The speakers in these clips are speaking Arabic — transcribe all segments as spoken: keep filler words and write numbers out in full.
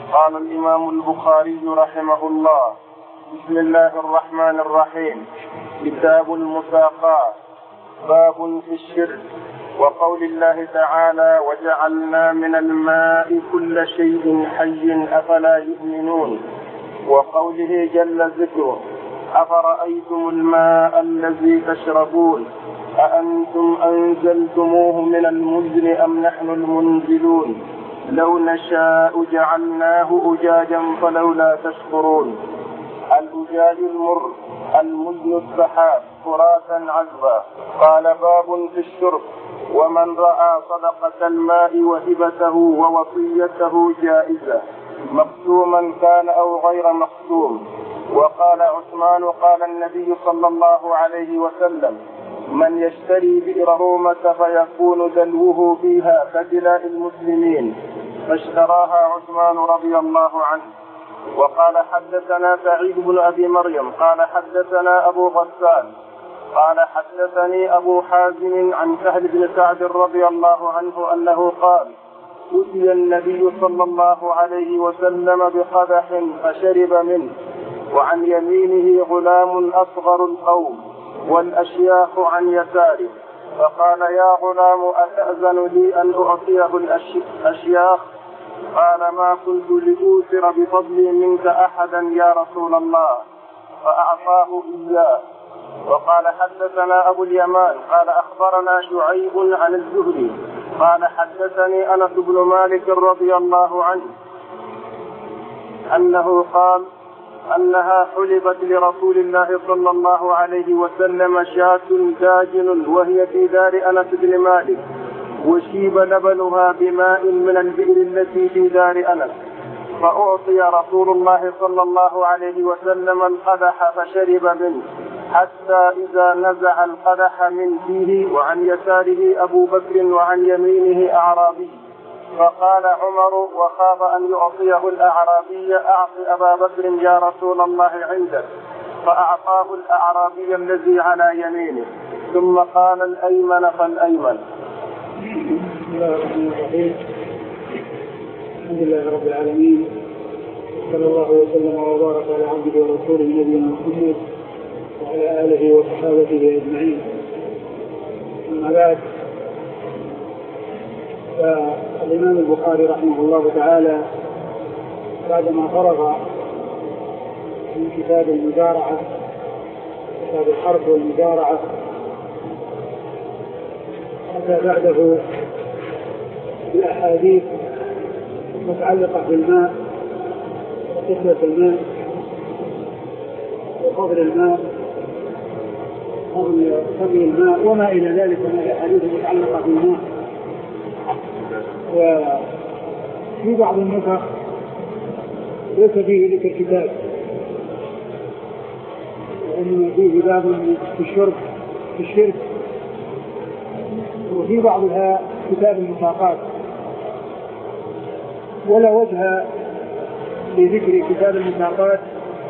قال الإمام البخاري رحمه الله: بسم الله الرحمن الرحيم. كتاب المساقات. باب في الشرك. وقول الله تعالى: وجعلنا من الماء كل شيء حي أفلا يؤمنون. وقوله جل ذكره: أفرأيتم الماء الذي تشربون أأنتم أنزلتموه من المزن أم نحن المنزلون لو نشاء جعلناه أجاجا فلولا تشكرون. الأجاج المر المزن السحاب فراتا عذبا. قال: باب في الشرب. ومن رأى صدقة الماء وهبته ووصيته جائزة مقسوما كان أو غير مقسوم. وقال عثمان: قال النبي صلى الله عليه وسلم: من يشتري بئر رومة فيكون دلوه فيها كدلاء المسلمين، فاشتراها عثمان رضي الله عنه. وقال: حدثنا سعيد بن أبي مريم قال حدثنا أبو غسان قال حدثني أبو حازم عن سهل بن سعد رضي الله عنه أنه قال: أتي النبي صلى الله عليه وسلم بقدح فشرب منه، وعن يمينه غلام أصغر القوم والأشياخ عن يساره، فقال: يا غلام أتأذن لي أن أعطيه الأشياخ؟ قال: ما كنت لأوثر بفضلي منك أحدا يا رسول الله، فأعطاه إياه. وقال: حدثنا أبو اليمان قال أخبرنا شعيب عن الزهري قال حدثني أنس بن مالك رضي الله عنه أنه قال أنها حلبت لرسول الله صلى الله عليه وسلم شاة داجن وهي في دار أنس بن مالك، وشيب لبنها بماء من البئر التي في دار أنس، فأعطي رسول الله صلى الله عليه وسلم القدح فشرب منه حتى إذا نزع القدح من فيه، وعن يساره أبو بكر وعن يمينه أعرابي، فقال عمر وخاف أن يعطيه الأعرابي: أعط أبا بكر يا رسول الله عندك، فأعطاه الأعرابي الذي على يمينه، ثم قال: الأيمن فالأيمن. بسم الله الرحمن الرحيم. الحمد لله رب العالمين، صلى الله وسلم وبارك على عبده ورسوله نبينا محمد وعلى آله وصحابته أجمعين. أما بعد، فالإمام البخاري رحمه الله تعالى بعدما فرغ من كتاب المزارعة، كتاب الحرث والمزارعة، أتى بعده بالأحاديث المتعلقة بالماء وقسمة الماء وفضل الماء وفضل الماء وما إلى ذلك من الأحاديث المتعلقة بالماء. وفي بعض النسخ ليس فيه ذكر الكتاب، وإنما فيه باب في الشرب في الشرك، وفي بعضها كتاب المساقات. ولا وجه لذكر كتاب المساقات،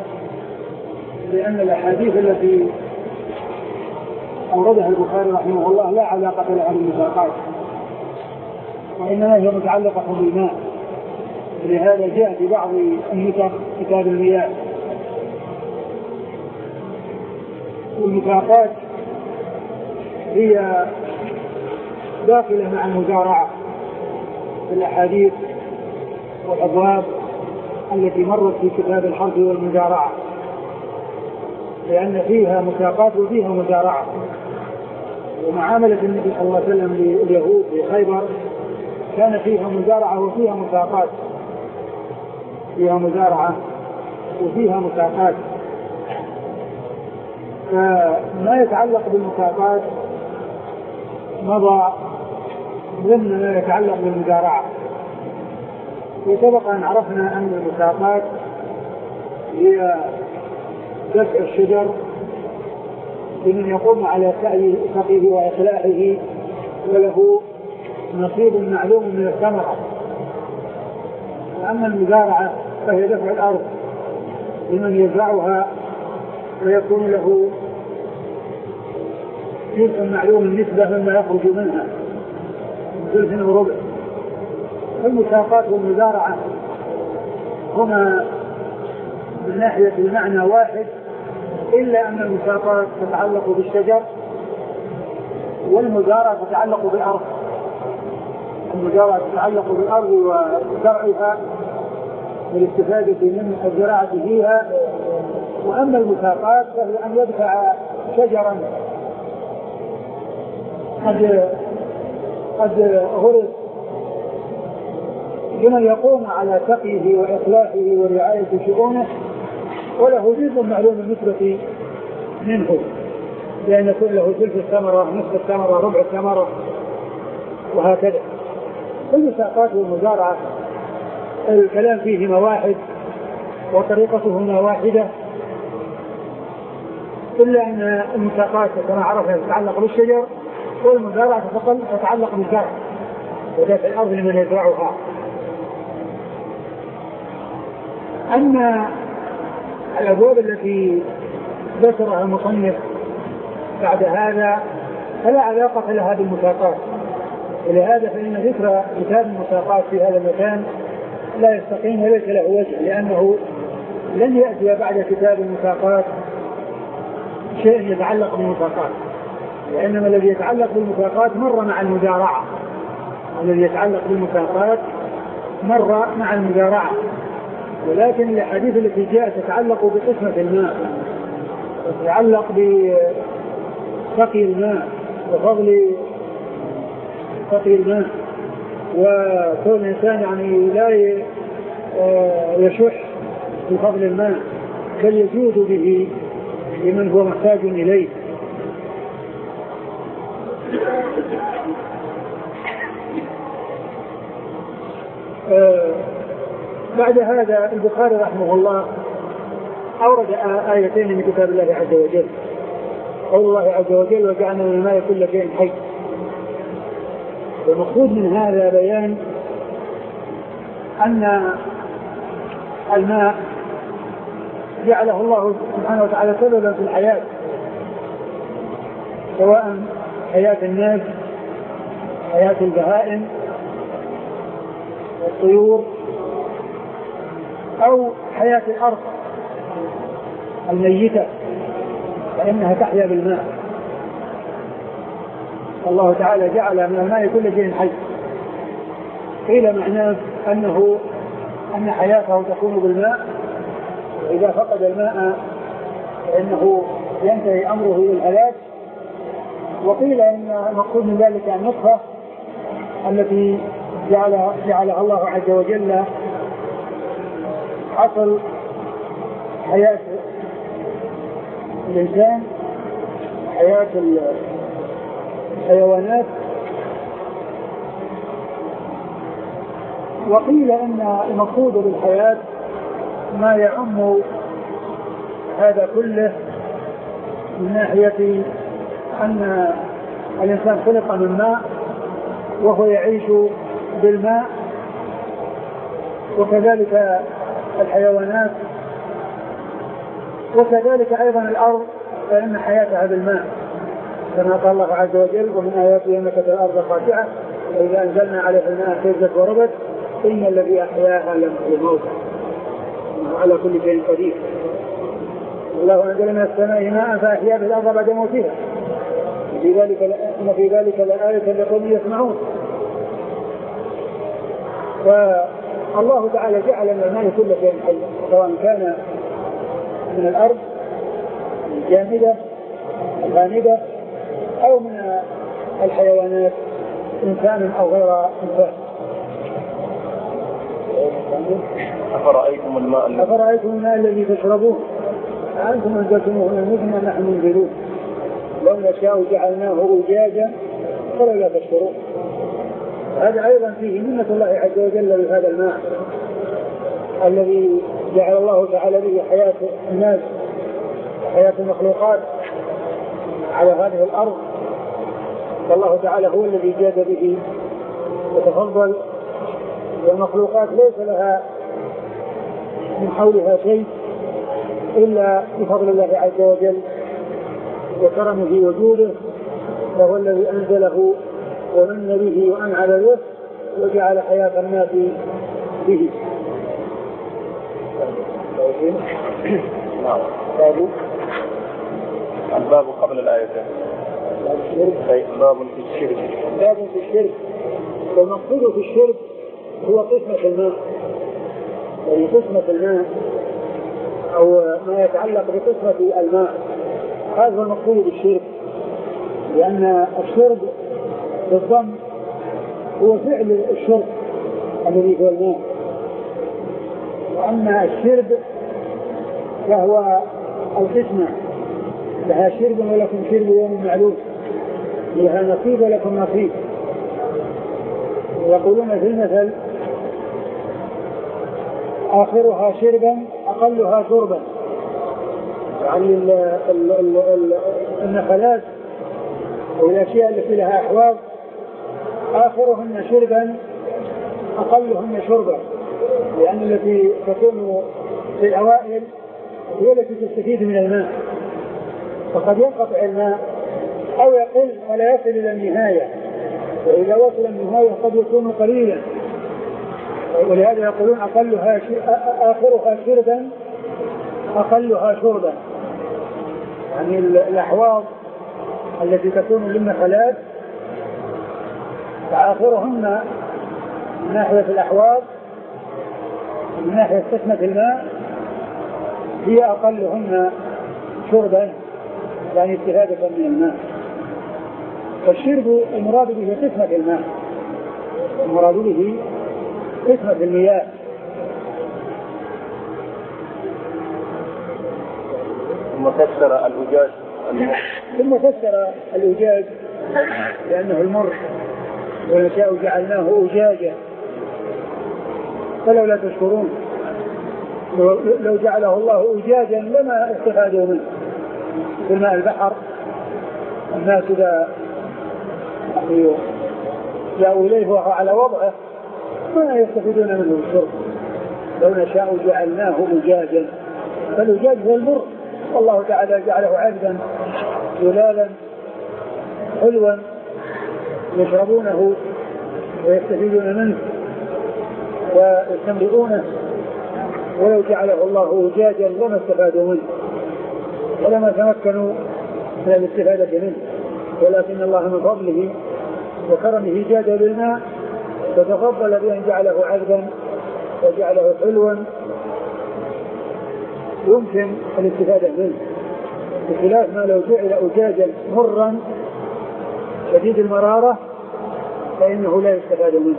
لأن الأحاديث التي أوردها البخاري رحمه الله لا علاقة لها بالمساقات، وإنما هي متعلقة بالماء. لهذا جاء في بعض النسخ كتاب المياه. والمساقات هي داخلة مع المزارعة في الأحاديث والأبواب التي مرت في كتاب الحرث والمزارعة، لأن فيها مساقات وفيها مزارعة. ومعاملة النبي صلى الله عليه وسلم لليهود في خيبر كان فيها مزارعة وفيها مساقات، فيها مزارعة وفيها مساقات. فما يتعلق بالمساقات مضى ضمن ما يتعلق بالمزارعة. وسبق أن عرفنا أن المساقات هي دفع الشجر لمن يقوم على سقيه وإخلاعه وله نصيب معلوم من الثمرة. وأما المزارعة فهي دفع الأرض لمن يزرعها ويكون له جزء معلوم النسبة مما يخرج منها ثلث وربع. المساقات والمزارعة هما من ناحية المعنى واحد، إلا أن المساقات تتعلق بالشجر والمزارع تتعلق بالأرض. المزارع تتعلق بالأرض وزرعها والاستفادة من الزراعة فيها، وأما المساقات فهي أن يدفع شجرا قد قد غرس لمن يقوم على سقيه وإصلاحه ورعاية شؤونه، وله جزء معلوم النسبة منه، لأن يكون له ثلث الثمرة، نصف الثمرة، ربع الثمرة، وهكذا. المساقات والمزارعة الكلام فيهما واحد وطريقتهما واحدة، إلا أن المساقات كما عرفنا تتعلق بالشجر، والمزارعة تتعلق بالزرع ودافع الأرض لمن يزرعها. أما الأبواب التي ذكرها المصنف بعد هذا فلا علاقة لها بالمساقات، ولهذا فإن ذكر كتاب المساقات في هذا المكان لا يستقيم وليس له وجه، لأنه لن يأتي بعد كتاب المساقات شيء يتعلق بالمساقات، لأنما الذي يتعلق بالمساقات مر مع المزارعة، الذي يتعلق بالمساقات مر مع المزارعة. ولكن الأحاديث التي جاءت تتعلق بقسمة الماء، تتعلق بسقي الماء وفضل سقي الماء، وكون الإنسان يعني لا يشح بفضل الماء بل يجود به لمن هو محتاج إليه. آه بعد هذا البخاري رحمه الله أورد آيتين من كتاب الله عز وجل. قول الله عز وجل: وجعلنا من الماء كل شيء حي. والمقصود من هذا بيان أن الماء جعله الله سبحانه وتعالى سببا في الحياة، سواء حياة الناس، حياة البهائم والطيور، أو حياة الأرض الميتة فإنها تحيا بالماء. الله تعالى جعل من الماء كل شيء حي. قيل معناه أنه أن حياته تكون بالماء، وإذا فقد الماء فإنه ينتهي أمره إلى الهلاك. وقيل إن المقصود من ذلك النطفة التي جعل جعلها الله عز وجل أصل حياة الإنسان، حياة الحيوانات. وقيل إن المقصود بالحياة ما يعم هذا كله من ناحية أن الإنسان خلق من ماء وهو يعيش بالماء، وكذلك الحيوانات، وكذلك أيضا الأرض فإن حياتها بالماء، كما قال الله عز وجل: ومن آياته أن ترى الأرض خاشعة وإذا أنزلنا عليها الماء اهتزت وربت إن الذي أحياها لمحيي الموتى وعلى كل شيء قدير. الله أنزل من السماء ماء فأحيا به الأرض بعد موتها في ذلك إن في ذلك لآية لقوم يسمعون. والله تعالى جعل من الماء كل شيء حي، سواء كان من الأرض الجامدة الغامدة أو من الحيوانات إنسان أو غير إنسان. أفرأيتم الماء أفرأيتم الماء الذي تشربوه أأنتم أنزلتموه من المزن أم نحن منزلون لو نشاء جعلناه أجاجا فلولا تشكرون. هذا أيضا فيه منة الله عز وجل بهذا الماء الذي جعل الله تعالى به حياة الناس وحياة المخلوقات على هذه الأرض. فالله تعالى هو الذي جاد به وتفضل، والمخلوقات ليس لها من حولها شيء إلا بفضل الله عز وجل وكرمه وجوده، فهو الذي أنزله ومن به وأنعل به وجعل حياة الناس به. نعم. باب الباب قبل الآيتين. باب في الشرك. باب في الشرك. والمقصود في الشرك هو قسمة الماء، يعني قسمة الماء أو ما يتعلق بقسمة الماء، هذا هو المقصود بالشرك. لأن الشرب بالضم هو فعل الشرب الذي هو الماء، وأما الشرب فهو القسمة، لها شرب ولكم شرب يوم معلوم، لها نصيب ولكم نصيب. يقولون في المثل آخرها شربا أقلها شربا، يعني النخلات والأشياء التي لها أحواض آخرهن شربا أقلهن شربا، لأن التي تكون في الأوائل هي التي تستفيد من الماء، فقد ينقطع الماء أو يقل ولا يصل إلى النهاية، وإذا وصل النهاية قد يكون قليلا، ولهذا يقولون أقلها آخرها شربا أقلها شربا، يعني الأحواض التي تكون للنخلات فآخرهن من ناحية الأحواض من ناحية قسمة الماء هي أقلهن شربا، يعني استفادة من الماء. فالشرب المراد به قسمة الماء، المراد به قسمة المياه. ثم فسر الأجاج ثم فسر الأجاج لأنه المر، ونشاء جعلناه أجاجا فلولا تشكرون، لو جعله الله أجاجا لما استفادوا منه. في الماء البحر الناس إذا جاءوا إليه وهو على وضعه ما يستفيدون منه الشرب، لو نشاء جعلناه أجاجا، فالأجاج هو المر، والله تعالى جعله عذبا جلالا حلوا يشربونه ويستفيدون منه ويستمرئونه، ولو جعله الله أجاجا لما استفادوا منه ولما تمكنوا من الاستفادة منه، ولكن الله من فضله وكرمه جاد بالماء فتفضل بأن جعله عذبا وجعله حلوا يمكن الاستفادة منه، بخلاف ما لو جعل أجاجا مرا شديد المرارة فإنه لا يستفاد منه.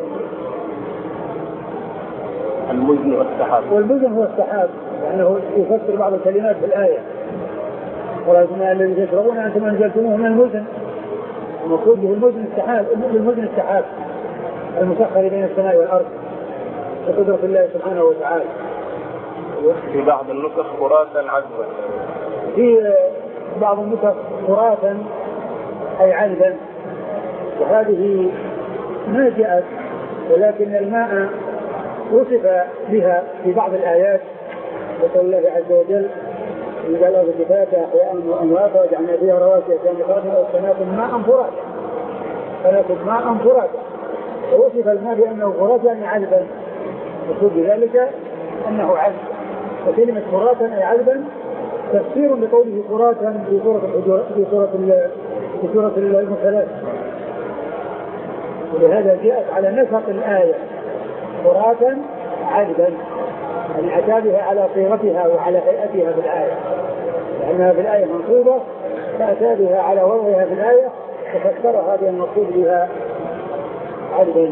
المزن والسحاب، والمزن هو السحاب، لأنه يفسر بعض الكلمات في الآية، ولكن الذي تشربون أنتم أنزلتموه من المزن، المقصود به المزن السحاب، المزن السحاب المسخر بين السماء والأرض بقدرة الله سبحانه وتعالى. في بعض النسخ فراتا عذبا، في بعض النسخ فراتا أي عذبا، وهذه ما جاءت، ولكن الماء وصف بها في بعض الآيات، وقال الله عز وجل إذا قال في كتابه أحياء وأمواتا وجعلنا فيها رواسي كامخات وسناكم ماء فراتا، سناكم ماء فراتا، ووصف الماء بأنه فراتا يعني عذبا، يقول بذلك أنه عذب. وكلمة فراتا أي عذبا تفسير لقوله فراتا في سورة في سورة في سورة المرسلات، ولهذا جاءت على نسق الآية فراتا عذبا، يعني أتى بها على صيغتها وعلى هيئتها في الآية، لأنها في الآية منصوبة فأتى بها على وضعها في الآية ففسرها بأن المقصود بها عذبا.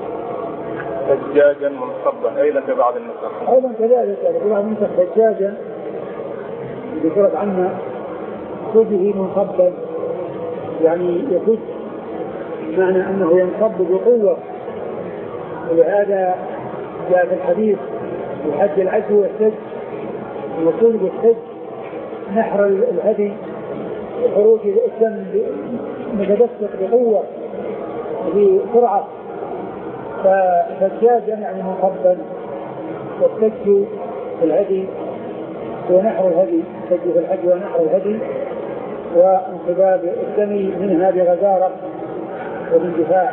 دجاجا منصبا أيضا في بعض النسخ، أيضا كذلك في بعض النسخ دجاجا ذكرت عنه خذه منصبا، يعني يخذ معنى أنه ينصب بقوة، ولهذا جاء في الحديث يحج العجل والسج، المقصود بالسج نحر الهدي وخروج الدم متدفق بقوة بسرعة، فالدجاج يعني منصبا، والسج الهدي ونحر الهدي، السج في الحج ونحر الهدي وانقباض الدم منها بغزارة وباندفاع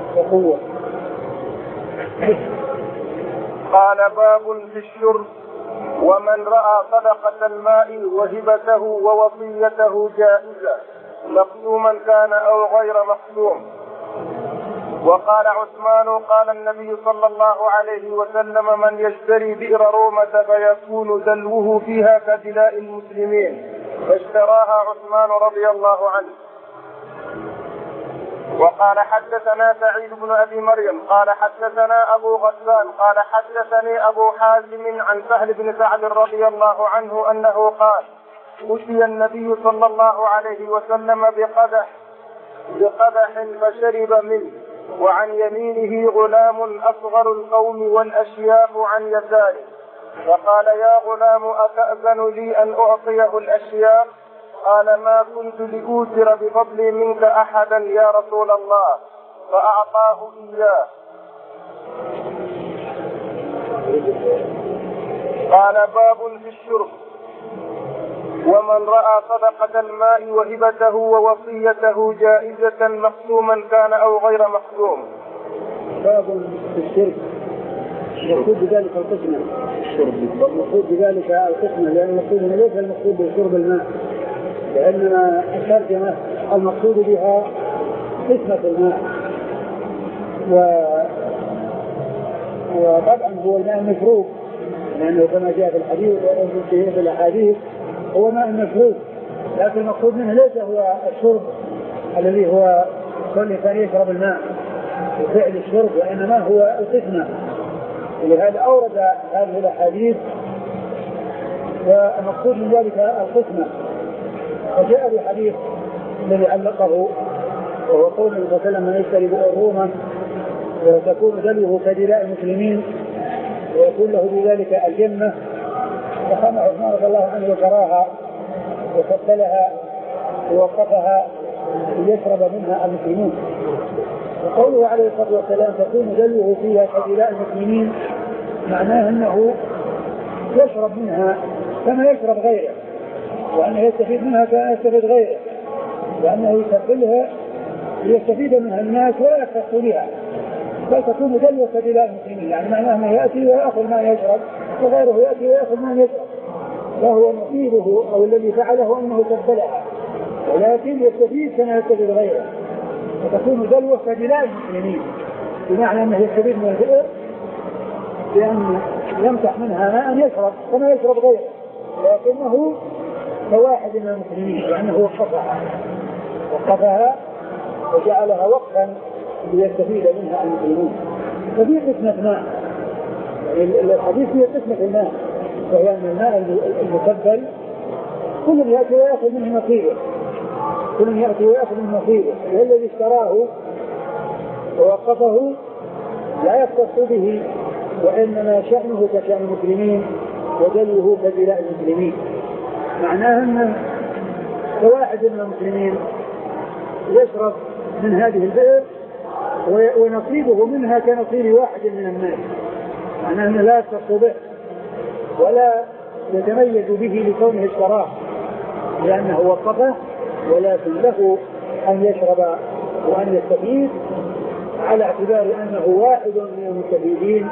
وقوة. قال باب في الشرب ومن رأى صدقة الماء وهبته ووصيته جائزة مقسوما كان أو غير مقسوم. وقال عثمان قال النبي صلى الله عليه وسلم من يشتري بئر رومة فيكون دلوه فيها كدلاء المسلمين، فاشتراها عثمان رضي الله عنه. وقال حدثنا سعيد بن أبي مريم قال حدثنا أبو غسان قال حدثني أبو حازم عن سهل بن سعد رضي الله عنه أنه قال أتي النبي صلى الله عليه وسلم بقدح بقدح فشرب منه، وعن يمينه غلام أصغر القوم والأشياخ عن يساره، فقال يا غلام أتأذن لي أن أعطيه الأشياخ؟ قال ما كنت لأوتر بفضل منك أحدا يا رسول الله، فأعطاه إياه. قال باب في الشرب. ومن رأى صدقة الماء وهبته ووصيته جائزة مقسوما كان أو غير مقسوم. باب في الشرب. المقصود بذلك القسمة، المقصود بذلك القسمة لأن المقصود ليس المقصود بشرب الماء، لأن الترجمة المقصود بها قسمة الماء، و... وطبعا هو الماء المشروب، لأنه كما جاء في الحديث في الأحاديث هو ماء مشروب، لكن المقصود منه ليس هو الشرب الذي هو كل إنسان يشرب الماء وفعل الشرب، وإنما هو القسمة. ولهذا أورد هذه الأحاديث والمقصود من ذلك القسمة. وجاء الحديث الذي علقه وهو قول النبي صلى الله عليه وسلم من يشتري بئر وتكون دلوه كدلاء المسلمين ويكون له بذلك الجنة، فقام عثمان رضي الله عنه وكراها وفضلها ووقفها ليشرب منها المسلمون. وقوله عليه الصلاة والسلام تكون دلوه فيها كدلاء المسلمين معناه أنه يشرب منها كما يشرب غيره، وأنه يستفيد منها كما يستفيد غيره، وأنه يسبلها ليستفيد منها الناس ولا يختص بها، بل تكون دلوة كدلاء المسلمين، يعني معناه أنه يأتي ويأخذ ما يشرب وغيره يأتي ويأخذ ما يشرب، فهو نصيبه أو الذي فعله أنه سبلها، ولكن يستفيد كما يستفيد غيره، فتكون دلوة كدلاء المسلمين، بمعنى أنه يستفيد من البئر لأن يمسح منها ماء يشرب كما يشرب غيره، لكنه كواحد من المسلمين لأنه وقفها وقفها وجعلها وقفا ليستفيد منها المسلمون. ففي قسمة ماء، يعني الحديث هي قسمة الماء، وهي أن الماء المسبل كل يأتي ويأخذ منه نصيبه، كل يأتي ويأخذ منه نصيبه، والذي اشتراه ووقفه لا يختص به، وإنما شأنه كشأن المسلمين ودلوه كدلاء المسلمين، معناه أن كواحد من المسلمين يشرب من هذه البئر ونصيبه منها كنصيب واحد من الناس، معناه أنه لا يختص به ولا يتميز به لكونه اشتراه لأنه وقفه، ولكن له أن يشرب وأن يستفيد على اعتبار أنه واحد من المستفيدين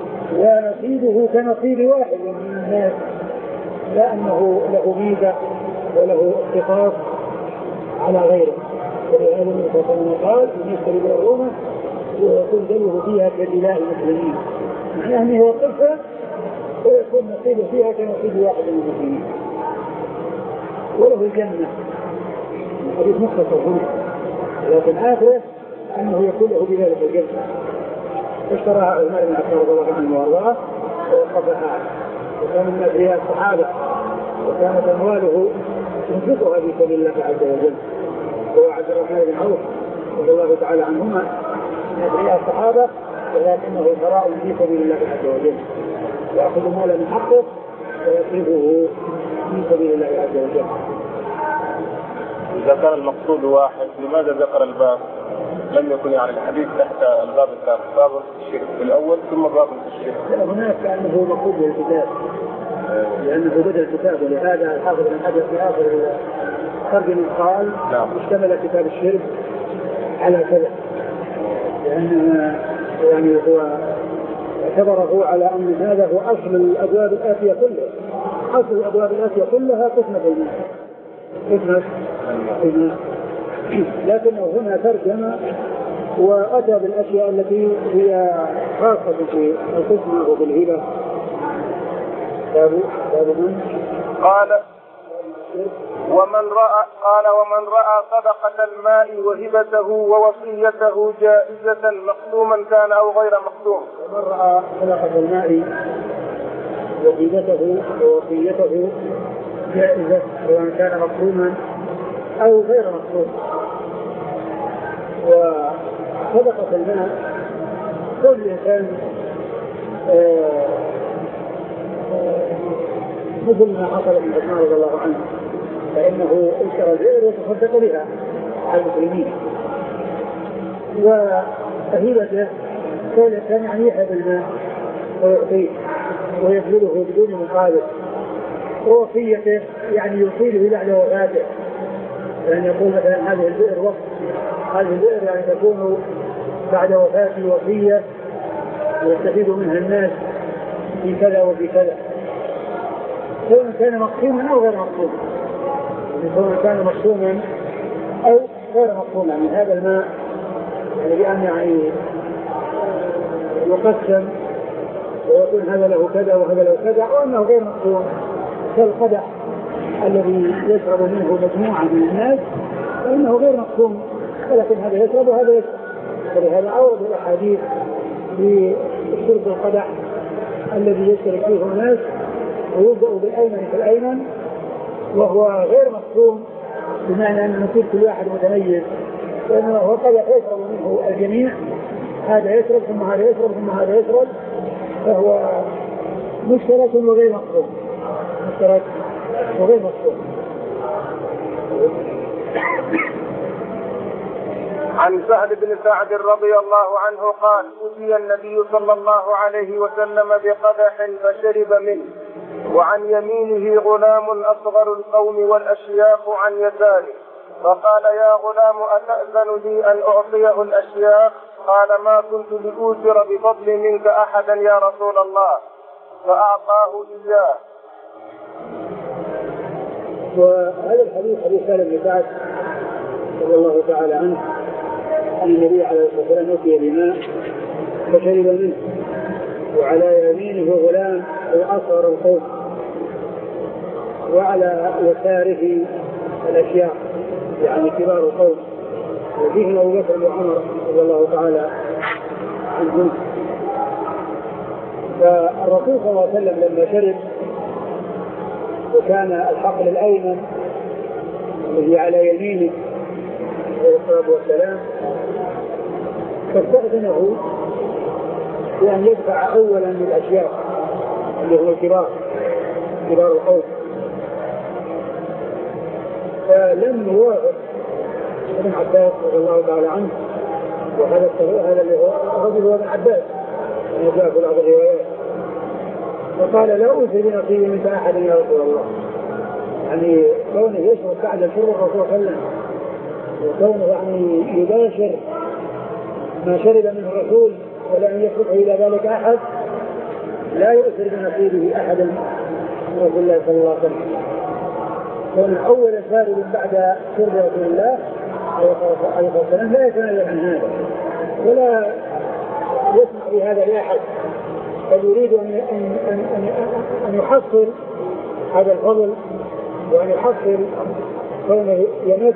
ونصيبه كنصيب واحد من الناس، لا أنه له ميزة وله اختصاص على غيره. ولهذا النبي صلى الله عليه وسلم قال من يشتري بالرومة ويكون دلوه فيها كدلاء المسلمين، معناه أنه يوقفها ويكون نصيبه فيها كنصيب واحد من المسلمين وله الجنة. الحديث مختصر هنا، لكن آخره أنه يكون له بذلك الجنة. اشتراها عمر بن عبد الله عنه وارضاه ووقفها، وكان من أثرياء الصحابة، وكانت أمواله ينفقها في سبيل الله عز وجل. هو عبد الرحمن بن عوف رضي الله تعالى عنهما من أثرياء الصحابة، ولكنه ثراء في سبيل الله عز وجل، يأخذ مالا من حقه ويصرفه في سبيل الله عز وجل. إذا كان المقصود واحد لماذا ذكر الباب؟ لم يكن يعني الحديث تحت الباب الثالث، باب الشرك في الأول ثم باب الشرك. هناك كأنه مقصود بالكتاب، لأنه بدأ الكتاب، ولهذا الحافظ بن حجر في آخر الترجمة قال اشتمل كتاب الشرك على كذا، لأن يعني هو اعتبره على أن هذا هو أصل الأبواب الآتية كلها. أصل الأبواب الآتية كلها قسمة الماء، قسمة الماء. لكنه هنا ترجم وأتى بالأشياء التي هي خاصة في القسمة وبالهبة. باب من قال ومن رأى قال ومن رأى صدقة الماء وهبته ووصيته جائزة مقسوما كان أو غير مقسوم. ومن رأى صدقة الماء وهبته ووصيته جائزة سواء كان مقسوما أو غير مقسوم. وصدقة الماء كل إنسان مثل ما حصل من عثمان رضي الله عنه، فإنه اشترى البئر وتصدق بها على المسلمين. وهبته كان يعني يحب الماء ويعطيه ويبذله بدون مقابل. ووصيته يعني يوصيه بعد وفاته، يعني يقول مثلا هذه البئر وقت هذه البئر يعني تكون بعد وفاتي وصية ويستفيد منها الناس في كذا وفي كذا، سواء كان مقسوما أو غير مقسوما، سواء كان مقسوما أو غير مقسوما. من هذا الماء يعني بأن يعني يقسم ويقول هذا له كذا وهذا له كذا، أو أنه غير مقسوم كالقدح الذي يشرب منه مجموعة من الناس فإنه غير مقسوم، ولكن هذا يشرب وهذا يشرب. ولهذا أورد الأحاديث في شرب القدح الذي يشترك فيه الناس ويبدأ بالأيمن فالأيمن وهو غير مقسوم، بمعنى أن نصيب كل واحد متميز، لأنه هو قدح يشرب منه الجميع، هذا يشرب ثم هذا يشرب ثم هذا يشرب، فهو مشترك وغير مقسوم، مشترك وغير مقسوم. عن سهل بن سعد رضي الله عنه قال: أتي النبي صلى الله عليه وسلم بقدح فشرب منه، وعن يمينه غلام أصغر القوم والأشياخ عن يساره، فقال: يا غلام أتأذن لي أن أعطيه الأشياخ؟ قال: ما كنت لأوثر بفضل منك أحدا يا رسول الله، فأعطاه إياه. وهذا الحديث حديث سهل بن سعد رضي الله تعالى عنه أن النبي عليه الصلاة والسلام أتي بماء فشرب منه، وعلى يمينه غلام أصغر القوم وعلى يساره الأشياخ يعني كبار القوم، وفيهم أبو بكر وعمر رضي الله تعالى عنهم. فالرسول صلى الله عليه وسلم لما شرب وكان الحقل الأيمن الذي على يمينه عليه الصلاة والسلام فاستأذنه بأن يدفع أولا للأشياخ اللي هو الكبار كبار القوم، فلم يوافق ابن عباس رضي الله تعالى عنه، وهذا هذا اللي هو الرجل هو ابن عباس يعني جاء في بعض الروايات، فقال: لا أوصي بنصيبي منك أحد يا رسول الله. يعني كونه يشرب بعد شرب الرسول صلى الله عليه وسلم، وكونه يعني يباشر ما شرب منه الرسول ولم يشربه إلى ذلك أحد، لا يؤثر بنصيبه أحدا من رسول الله صلى الله عليه وسلم. كون أول شارب بعد شرب رسول الله عليه الصلاة والسلام لا يتنازل عن هذا ولا يسمع بهذا لأحد، بل يريد أن, أن, أن, أن يحصل هذا الفضل وأن يحصل كونه يمس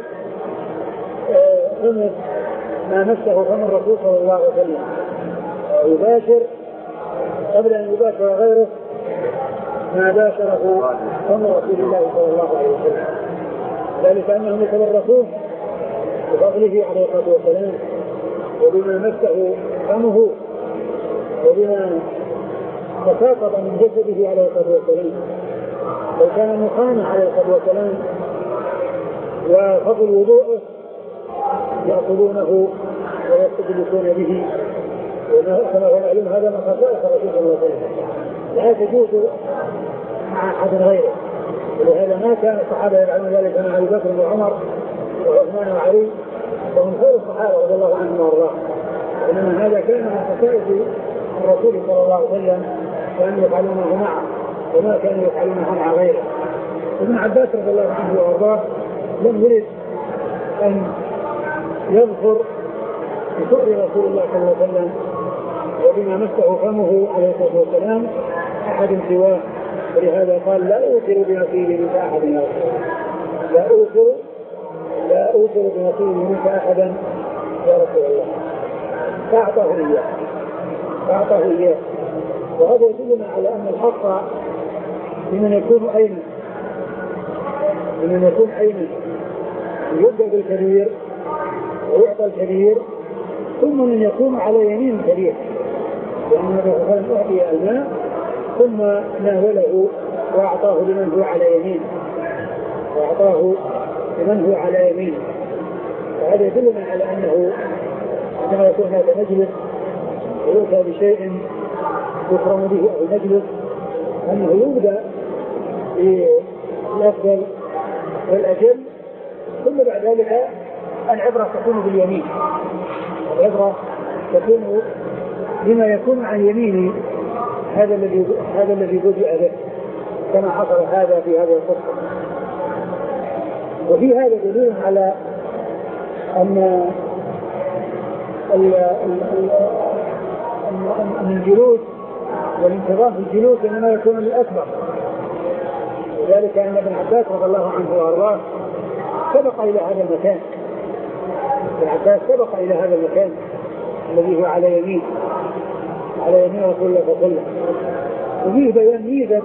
غمس ما مسه فم الرسول صلى الله عليه وسلم، يباشر قبل أن يباشر غيره ما باشره فم رسول الله صلى الله عليه وسلم، ذلك أنهم يتبركون بفضله عليه الصلاة والسلام وبما مسه فمه وبما تساقط من جسده عليه الصلاة والسلام. لو كان مخانا عليه الصلاة والسلام وفضل وضوءه يأخذونه ويستدلسون به، كما هو معلوم هذا من خصائص الرسول صلى الله عليه وسلم لا تجوز مع أحد غيره، ولهذا ما كان الصحابة يفعلون ذلك مع أبي بكر وعمر وعثمان وعلي ومن خير الصحابة رضي الله عنهم وارضاهم، إنما هذا كان من خصائص الرسول صلى الله عليه وسلم كانوا يفعلونه معه وما كانوا يفعلونه مع غيره. ابن عباس رضي الله عنه وارضاه لم يرد ان يذكر بشؤم رسول الله صلى الله عليه وسلم وبما مسه فمه عليه الصلاه والسلام احد سواه، ولهذا قال لا اوثر بنصيبي منك احدا يا رسول الله، لا اوثر لا اوثر بنصيبي منك احدا يا رسول الله، فاعطاه اياه فاعطاه اياه وهذا يدلنا على ان الحق لمن يكون ايمن لمن يكون ايمن يبدا بالكبير ويعطى الكبير ثم من يكون على يمين الكبير، لأن النبي صلى الله عليه وسلم أعطي الماء ثم ناوله وأعطاه لمن هو على يمينه وأعطاه لمن هو على يمينه. وهذا يدلنا على أنه عندما يكون هذا مجلس ويؤتى بشيء يكرم به أو المجلس أنه يبدأ بالأفضل والأجل ثم بعد ذلك العبرة تكون باليمين، العبرة تكون بما يكون عن يمين هذا الذي هذا الذي بدأ به، كما حصل هذا في هذه القصة. وفي هذا دليل على أن أن الجلوس والانتظام في الجلوس إنما يكون للأكبر، وذلك أن ابن عباس رضي الله عنه وأرضاه سبق إلى هذا المكان ابن عباس سبق إلى هذا المكان الذي هو على يمين على يمين رسول الله صلى الله عليه وسلم. وفيه بيان ميزة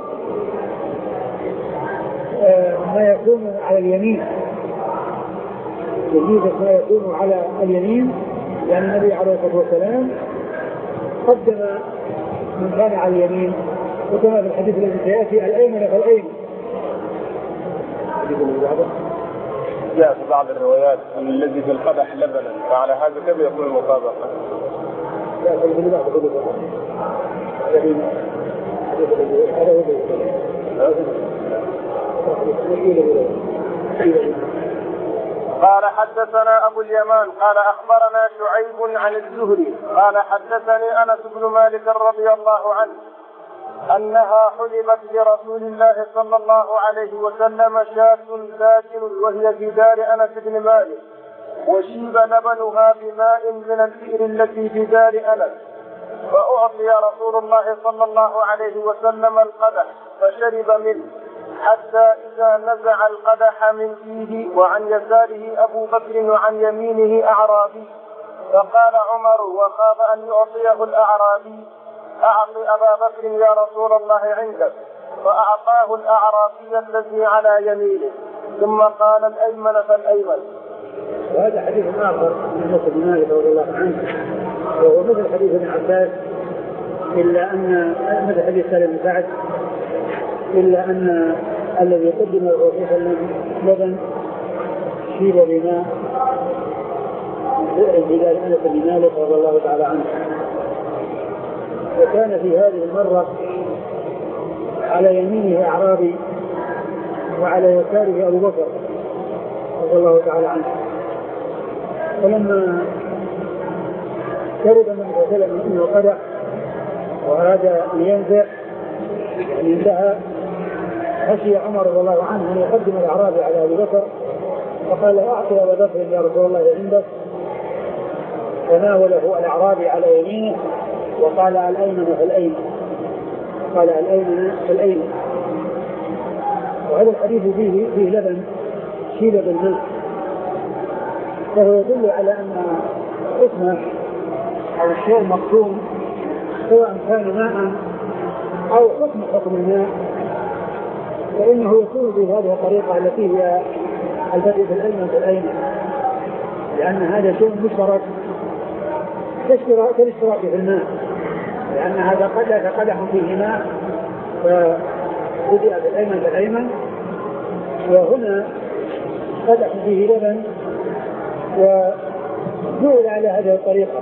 آه ما يكون على اليمين ميزة ما يكون على اليمين، لأن النبي عليه الصلاة والسلام قدم من كان على اليمين، وكما في الحديث الذي سيأتي الأيمن فالأيمن. جاء في بعض الروايات من الذي في القدح لبنا، فعلى هذا كيف يكون المطابقة؟ لا في بعض قال حدثنا أبو اليمان قال أخبرنا شعيب عن الزهري قال حدثني أنس بن مالك رضي الله عنه أنها حلبت لرسول الله صلى الله عليه وسلم شاة ساكن وهي في دار أنس بن مالك، وشيب لبنها بماء من البئر التي في دار أنس، فأعطي رسول الله صلى الله عليه وسلم القدح فشرب منه حتى إذا نزع القدح من فيه وعن يساره أبو بكر وعن يمينه أعرابي، فقال عمر وخاف أن يعطيه الأعرابي أعطي أبا بكر يا رسول الله عندك، فأعطاه الأعرابي الذي على يمينه ثم قال الأيمن فالأيمن. وهذا حديث آخر من أنس بن مالك رضي الله عنه، وهو مثل حديث ابن عباس إلا أن مثل حديث سالم بن سعد إلا أن الذي قدم الرسول صلى الله عليه وسلم لبن شيب بماء من دار أنس بن مالك رضي الله تعالى عنه. وكان في هذه المرة على يمينه أعرابي وعلى يساره أبو بكر رضي الله تعالى عنه. فلما شرب النبي صلى الله عليه وسلم منه القدح وهذا لينزع يعني انتهى، خشي عمر رضي الله عنه أن يقدم الأعرابي على أبي بكر، فقال أعطي أبا بكر يا رسول الله عندك، فناوله الأعرابي على يمينه وقال الأيمن فالأيمن قال الأيمن فالأيمن. وهذا الحديث فيه, فيه لبن شيب بالماء، فهو يدل على أن اسمه أو الشيء المقسوم سواء كان ماء أو حكم حكم الماء فإنه يكون بهذه الطريقة التي هي البدء بالأيمن فالأيمن، لأن هذا شيء مشترك كالاشتراك في الماء، لأن هذا قدح قدح فيه ماء فبدأ بالأيمن فالأيمن، وهنا قدح فيه لبن وجعل على هذه الطريقة،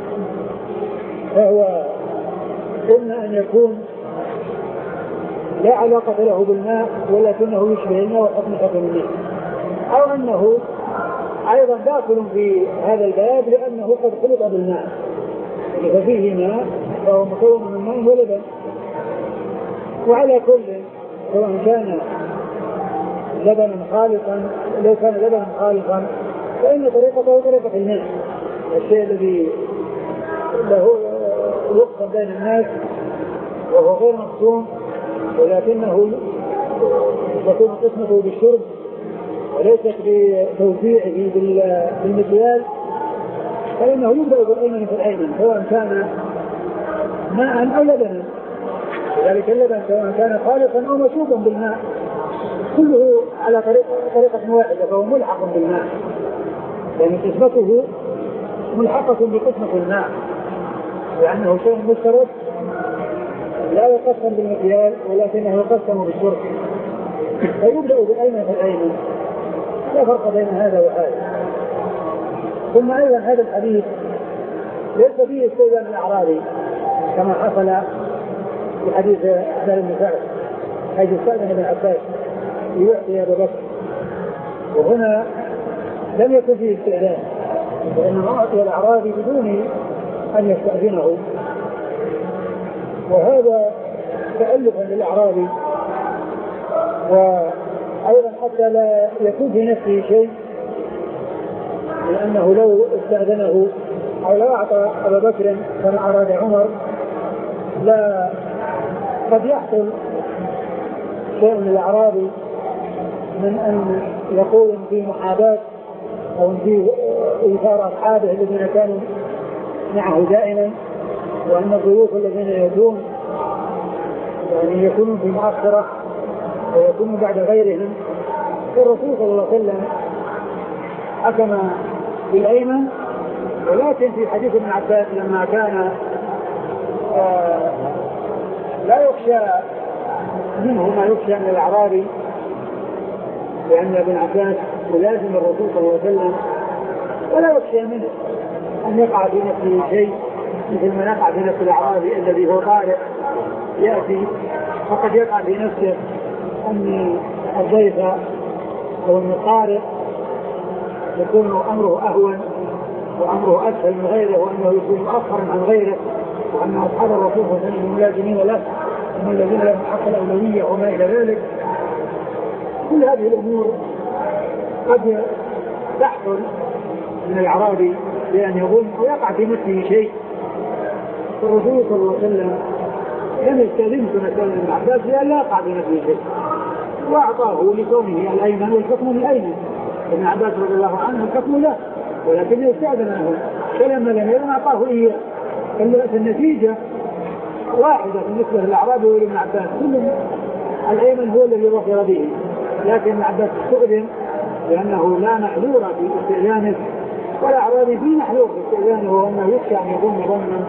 فهو إما أن يكون لا علاقة له بالماء ولكنه يشبه الماء وحكم حكم الماء، أو أنه أيضا داخل في هذا الباب لأنه قد خلط بالماء ففيه ماء فهو مكون من ماء ولبن. وعلى كل سواء كان لبنا خالصا لو كان لبنا خالصا فإن طريقته طريقة الماء، الشيء الذي له يقسم بين الناس وهو غير مقسوم ولكنه تكون قسمته بالشرب وليست بتوزيعه بالمكيال، فإنه يبدأ بالأيمن في الأيمن سواء كان ماء أو لبنا. ذلك اللبن سواء كان خالصا أو مشوبا بالماء كله على طريقة, طريقة واحدة فهو ملحق بالماء، يعني قسمته ملحقة بقسمة الماء لأنه شيء مشترك لا يقسم بالمكيال ولكنه يقسم بالشرب، فيبدأ بالأيمن في الأيمن، لا فرق بين هذا وهذا. ثم أيضا هذا الحديث ليس فيه استئذان الأعرابي كما حصل في حديث عبد بن سعد حيث استأذن ابن عباس ليعطي أبا بكر، وهنا لم يكن فيه استئذان وإنما أعطي الأعرابي بدون أن يستأذنه، وهذا تألفا للأعرابي، وأيضا حتى لا يكون في نفسه شيء، لأنه لو استأذنه أو لو أعطى أبا بكر كما أراد عمر لا قد يحصل شيء من الأعرابي من أن يقول في محاباة أو في إيثار أصحابه الذين كانوا معه دائما، وأن الضيوف الذين يأتون يعني يكونون في مؤخرة ويكونوا بعد غيرهم. الرسول صلى الله عليه وسلم حكم بالأيمن، ولكن في حديث ابن عباس لما كان آه لا يخشى منه ما يخشى من الأعرابي، لأن ابن عباس ملازم الرسول صلى الله عليه وسلم ولا يخشى منه أن يقع في نفسه شيء مثل ما يقع في نفس الأعرابي الذي هو طارئ يأتي، فقد يقع في نفسه أن الضيف أو أن الطارئ يكون أمره أهون وأمره أسهل من غيره، وأنه يكون مؤخرا عن غيره، وأن أصحاب الرسول صلى الله عليه وسلم ملازمين له من الذين لهم حق الأولوية وما إلى ذلك. كل هذه الأمور قد تحصل من الأعرابي بأن يظن ويقع في نفسه شيء. الرسول صلى الله عليه وسلم لم يستأذنه كما كان ابن عباس لأن لا يقع في نفسه شيء، وأعطاه لكونه الأيمن والحكم للأيمن. ابن عباس رضي الله عنه الحكم له ولكن يستأذن له، فلما لم يرن أعطاه إياه. النتيجة واحدة بالنسبة للأعرابي وابن عباس، كل الأيمن هو الذي ظفر به، لكن ابن عباس استأذن لأنه لا محذور في استئذانه، والأعرابي في محذور في استئذانه، وأنه يخشى أن يظن ظنا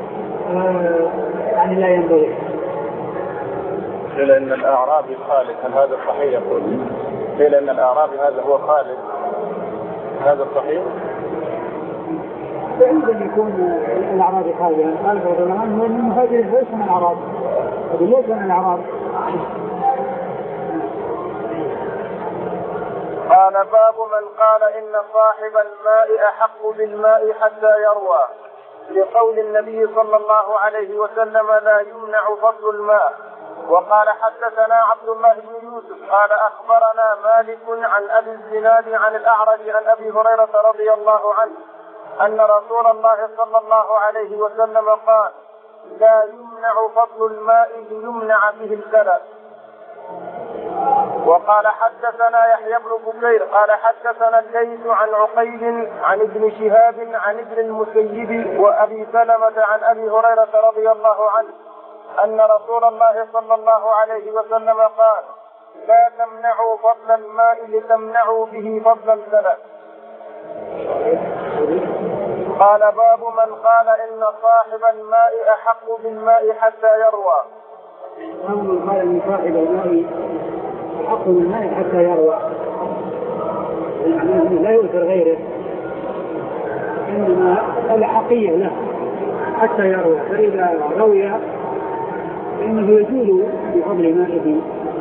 آه يعني لا ينبغي. قيل إن الأعرابي خالد، هل هذا صحيح؟ يقول قيل إن الأعرابي هذا هو خالد، هذا صحيح؟ بعيد أن يكون الأعرابي خالدا، قال رضي الله عنه من المهاجرين ليس من الأعراب، هذا ليس من الأعراب. قال باب من قال إن صاحب الماء أحق بالماء حتى يروى، لقول النبي صلى الله عليه وسلم لا يمنع فضل الماء. وقال حدثنا عبد الله بن يوسف قال أخبرنا مالك عن أبي الزناد عن الأعرج عن أبي هريرة رضي الله عنه أن رسول الله صلى الله عليه وسلم قال لا يمنع فضل الماء ليمنع به الكلى. وقال حدثنا يحيى بن بكير قال حدثنا الليث عن عقيل عن ابن شهاب عن ابن المسيب وأبي سلمة عن أبي هريرة رضي الله عنه أن رسول الله صلى الله عليه وسلم قال لا تمنعوا فضل الماء لتمنعوا به فضل الكلى. قال باب من قال إن صاحب الماء أحق بالماء حتى يروى. من قال إن صاحب الماء أحق بالماء حتى يروى، يعني لا يؤثر غيره، إنما الحقية له حتى يروى، فإذا روي فإنه يجوز بفضل مائه.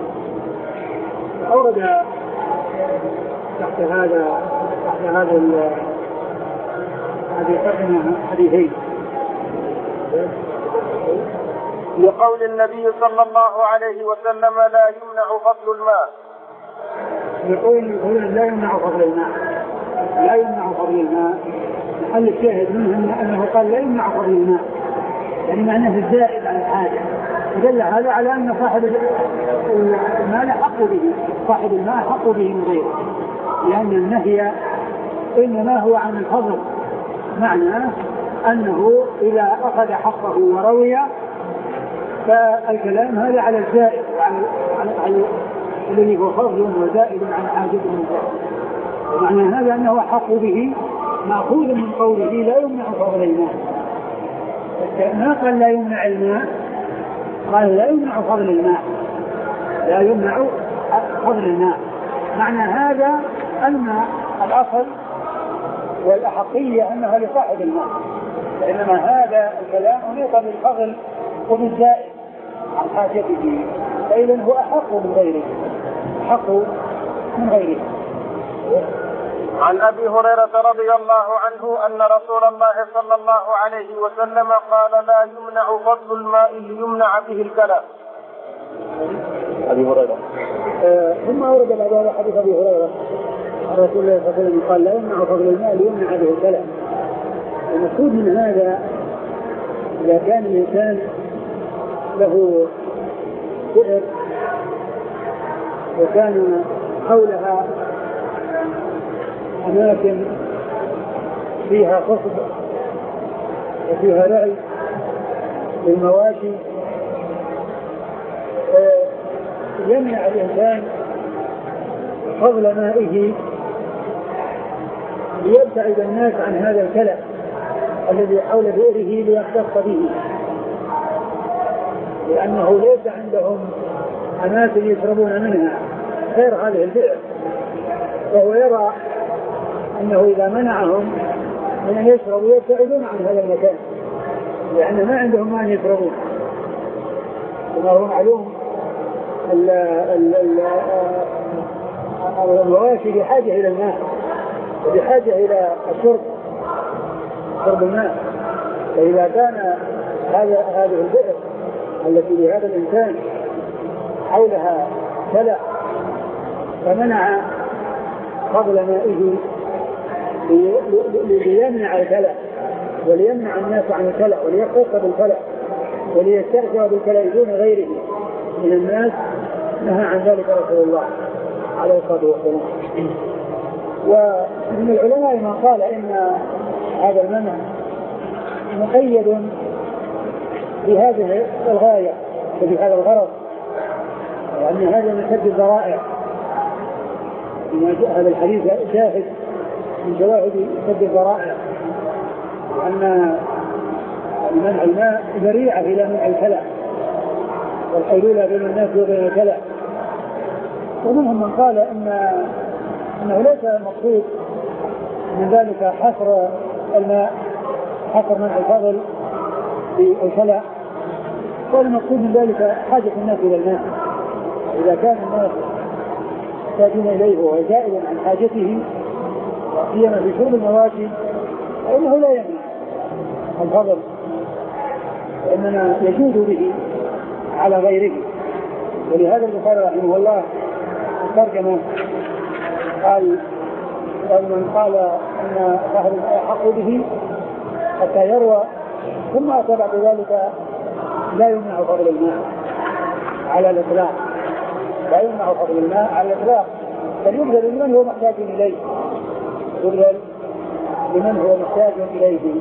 أورد تحت هذا تحت هذا هذه قسمة حديثين. لقول النبي صلى الله عليه وسلم لا يمنع فضل الماء. يقول لا يمنع فضل الماء، لا يمنع فضل الماء. محل الشاهد منه أنه قال لا يمنع فضل الماء، يعني معناه الزائد عن الحاجة، ودل هذا على أن صاحب الماء حق به، صاحب الماء حق به من غيره، لأن النهي إنما هو عن الفضل، معناه أنه إذا أخذ حقه وروي فالكلام هذا على الزائد وعلى الذي هو فضل وزائد عن حاجة من ذلك. ومعنى هذا أنه حق به مأخوذ من قوله لا يمنع فضل الماء. ما قال لا يمنع الماء، قال لا يمنع فضل الماء، لا يمنع فضل الماء. معنى هذا أن الأصل والأحقية أنها لصاحب الماء، إنما هذا الكلام يطلق بالفضل وبالزائد عن حاجته، فإذن هو أحق من غيره، أحق من غيره. عن أبي هريرة رضي الله عنه أن رسول الله صلى الله عليه وسلم قال لا يمنع فضل الماء ليمنع به الكلام. أبي هريرة آه ثم أورد بعد هذا حديث أبي هريرة رسول الله صلى الله عليه وسلم قال لا يمنع فضل الماء ليمنع به الكلام. المقصود من هذا إذا كان الإنسان له بئر وكان حولها أماكن فيها خصب وفيها رعي للمواشي، يمنع الإنسان فضل مائه ليبتعد الناس عن هذا الكلى الذي حول بئره ليختص به، لأنه ليس عندهم أماكن يشربون منها غير هذه البئر، وهو يرى أنه إذا منعهم من أن يشربوا يبتعدون عن هذا المكان، لأن ما عندهم ما يشربون. كما هو معلوم المواشي بحاجة إلى الماء وبحاجة إلى الشرب، شرب الماء. فإذا كان هذا هذه البئر التي لهذا الإنسان حولها كلى فمنع فضل مائه ليمنع الكلى وليمنع الناس عن الكلى وليختص بالكلى وليستأثر بالكلى دون غيره من الناس، نهى عن ذلك رسول الله عليه الصلاة والسلام. ومن العلماء من قال إن هذا المنع مقيد بهذه الغاية وبهذا الغرض، لأن هذا من سد الذرائع. هذا الحديث شاهد من شواهد سد الذرائع، أن منع الماء ذريعة إلى منع الكلى والحيلولة بين الناس وبين الكلى. ومنهم من قال إن أنه ليس المقصود من ذلك حصر الماء، حصر منع الفضل بالكلى، والمقصود من ذلك حاجة الناس إلى الماء. إذا كان الناس يحتاجون إليه وهو زائد عن حاجته سيما في شرب المواشي فإنه لا يمنع الفضل، وإنما يجود به على غيره. ولهذا البخاري رحمه الله الترجمة قال من قال أن صاحب حق به حتى يروى، ثم أتى بعد ذلك لا يمنع فضل الماء على الإطلاق، لا يمنع فضل الماء على الإطلاق، بل يبذل لمن هو محتاج إليه، يبذل لمن هو محتاج إليه.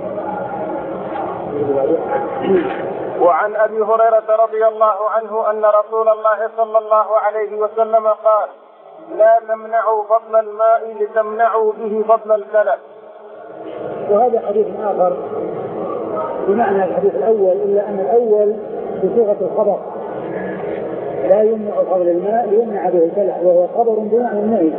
وعن أبي هريرة رضي الله عنه أن رسول الله صلى الله عليه وسلم قال لا تمنعوا فضل الماء لتمنعوا به فضل الكلى. وهذا حديث آخر بمعنى الحديث الأول، إلا أن الأول بصيغة الخبر لا يمنع فضل الماء ليمنع به الكلى، وهو خبر بمعنى النهي.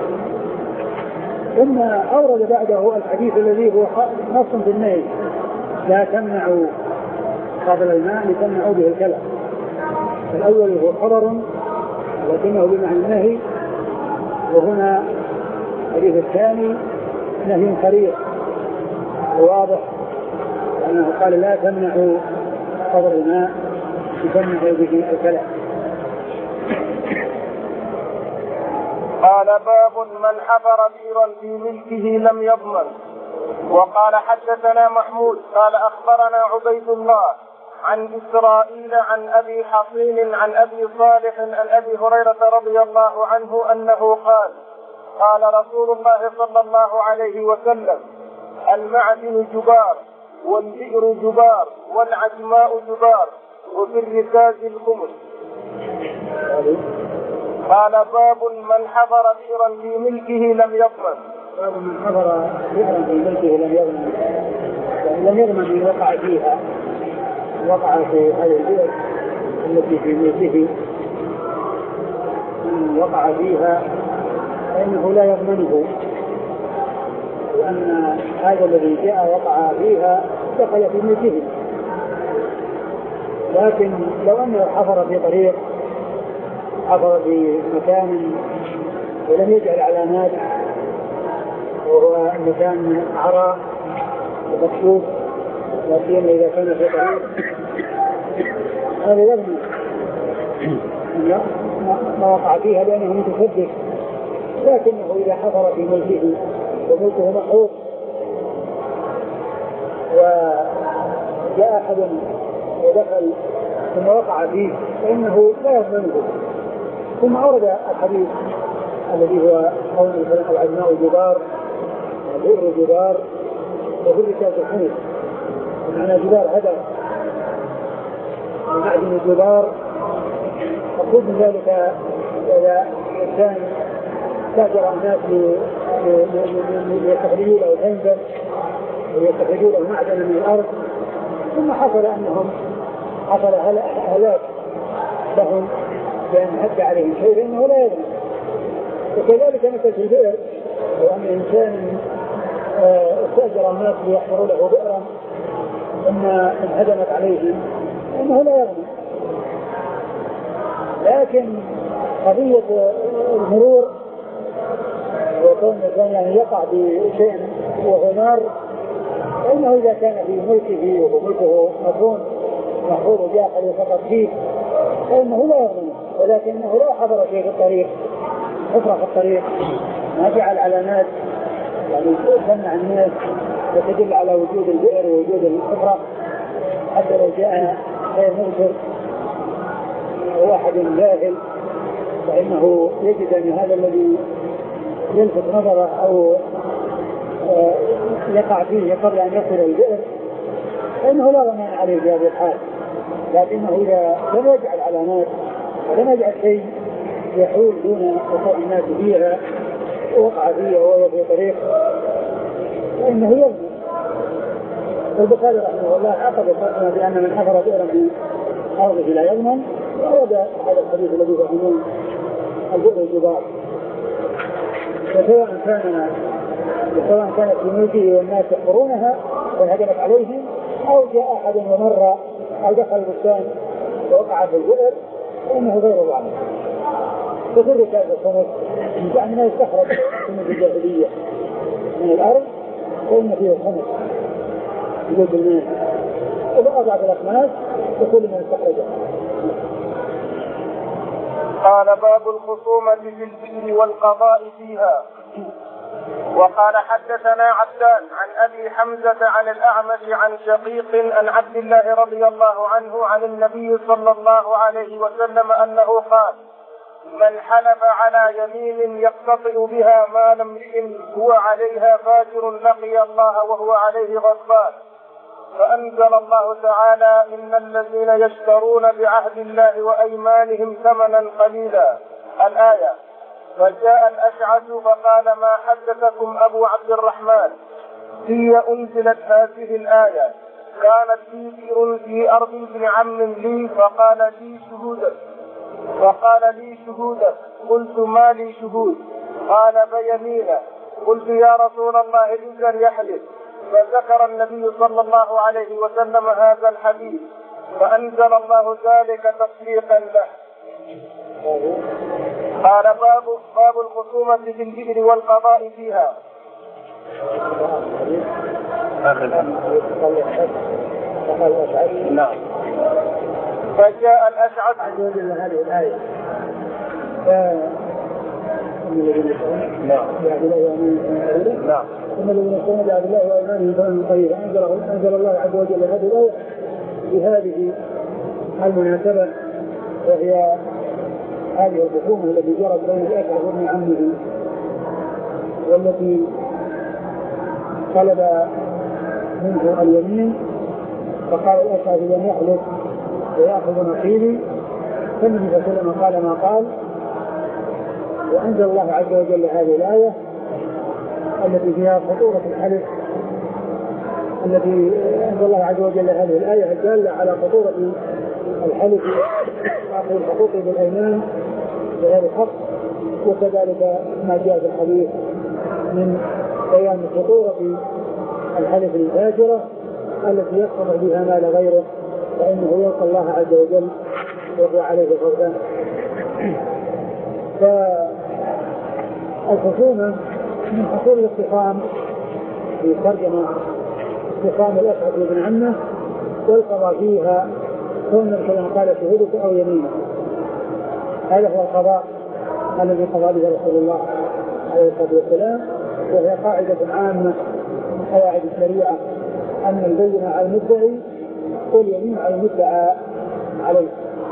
ثم أورد بعده الحديث الذي هو نص في النهي لا تمنعوا فضل الماء لتمنعوا به الكلى. الأول هو خبر ولكنه بمعنى النهي، وهنا الحديث الثاني نهي صريح وواضح أنه قال لا تمنعوا فضل الماء يسمى به الكلام. قال باب من حفر بئرا في ملكه لم يضمن. وقال حدثنا محمود قال أخبرنا عبيد الله عن إسرائيل عن أبي حصين عن أبي صالح عن أبي هريرة رضي الله عنه أنه قال قال رسول الله صلى الله عليه وسلم المعدن جبار والبئر جبار والعجماء جبار وفي الركاز الخمس. قال باب من حفر بئرا في ملكه لم يضمن. باب من حفر بئرا في ملكه لم يضمن، لم يضمن من وقع فيها، وقع في هذه البئر التي في ملكه من وقع فيها فإنه لا يضمنه، لأن هذا الذي جاء وقع فيها دخل في ملكه. لكن لو أنه حفر في طريق، حفر في مكان ولم يجعل علامات وهو مكان عراء ومكشوف، لكن إذا كان في طريق هذا يضمن ما وقع فيها لأنه متسبب. لكنه إذا حفر في ملكه وملكه محفوظ وجاء أحد ودخل ثم وقع فيه فإنه لا يضمنه. ثم أورد الحديث الذي هو قول العلماء جبار والبئر جبار وفي الركاز الخمس، ومعنى جبار هدر ومعدن الجبار. مقصود من ذلك إذا كان تاجر الناس ليستخرجوا له كنزا ويستخرجوا له معدنا من الأرض، ثم حصل أنهم حصل هلاك لهم بأن هد عليهم شيء فإنه لا يضمن. وكذلك مثل في البئر، وأن إنسان استأجر الناس ليحفروا له بئرا ثم انهدمت عليه فإنه لا يضمن. لكن قضية المرور وكون الإنسان يعني يقع بشيء وهو نار، فإنه إذا كان في ملكه وملكه مكون محفوظ داخل فقط فيه فإنه لا يضمنه. ولكنه لا حضر شيء في الطريق، حفرة في الطريق ما جعل علامات يعني تمنع الناس وتدل على وجود البئر ووجود الحفرة، حتى لو جاء غير مبصر واحد جاهل فإنه يجد أن هذا الذي يلفت نظره أو يقع فيه قبل أن يصل البئر فإنه لا ضمان عليه في هذه الحال. لكنه إذا لم يجعل علامات ولم يجعل شيء يحول دون وقوع الناس فيها ووقع فيها وهو في طريق فإنه يضمن. البخاري رحمه الله عقد الحكم بأن من حفر بئرا في أرضه لا يضمن، وورد هذا الحديث الذي يفهمون البئر الجبار. فسواء كان سواء كانت في ملكه والناس يحفرونها وانهدمت عليهم، أو جاء أحد ومر أو دخل البستان ووقع في البئر فإنه غير ضامن. ففي الركاز الخمس يعني ما يستخرج من الجاهلية من الأرض فإن فيه الخمس يجب المال، وبأضعف الأخماس وكل من استخرجه. قال باب الخصومة في البئر والقضاء فيها. وقال حدثنا عبدان عن أبي حمزة عن الأعمش عن شقيق عن عبد الله رضي الله عنه عن النبي صلى الله عليه وسلم أنه قال من حلف على يمين يقتطع بها مال امرئ هو عليها فاجر لقي الله وهو عليه غضبان، فأنزل الله تعالى إن الذين يشترون بعهد الله وأيمانهم ثمنا قليلا الآية. فجاء الأشعث فقال ما حدثكم أبو عبد الرحمن؟ هي أنزلت هذه الآية كانت لي بئر في أرض ابن عم لي فقال لي شهودك فقال لي شهودك قلت ما لي شهود؟ قال بيمينه. قلت يا رسول الله إذن يحلف. فذكر النبي صلى الله عليه وسلم هذا الحديث فأنزل الله ذلك تصديقا له. قال باب باب الخصومة في البئر والقضاء فيها. نعم. فجاء الأشعث عز وجل هذه الآية نعم نعم ثم الذين يستمعون بعد الله وإيمانهم فهم طيب أنزل الله عز وجل هذه الآية بهذه المناسبة، وهي هذه الخصومة التي جرت بين الأشعث وابن عمه، والتي طلب منه اليمين فقال الأشعث لن يحلف ويأخذ نصيبي، فالنبي صلى الله عليه وسلم قال ما قال، وأنزل الله عز وجل هذه الآية التي فيها خطورة الحلف، التي أنزل الله عز وجل هذه الآية الدالة على خطورة الحلف وأخذ الحقوق بالأيمان بغير الحق، وكذلك ما جاء في الحديث من بيان خطورة الحلف الفاجرة التي يقطع بها مال غيره، فإنه يلقى الله عز وجل وهو عليه غضبان. فالخصومة من حصول الاستقام في ترجمة استقام الأشعث بن عمه، والقضاء فيها كون الكلام قال شهودك أو يمينك، هذا هو القضاء الذي قضى به رسول الله عليه الصلاة والسلام، وهي قاعدة عامة من قواعد الشريعة أن البينة على المدعي واليمين على المدعى عليه.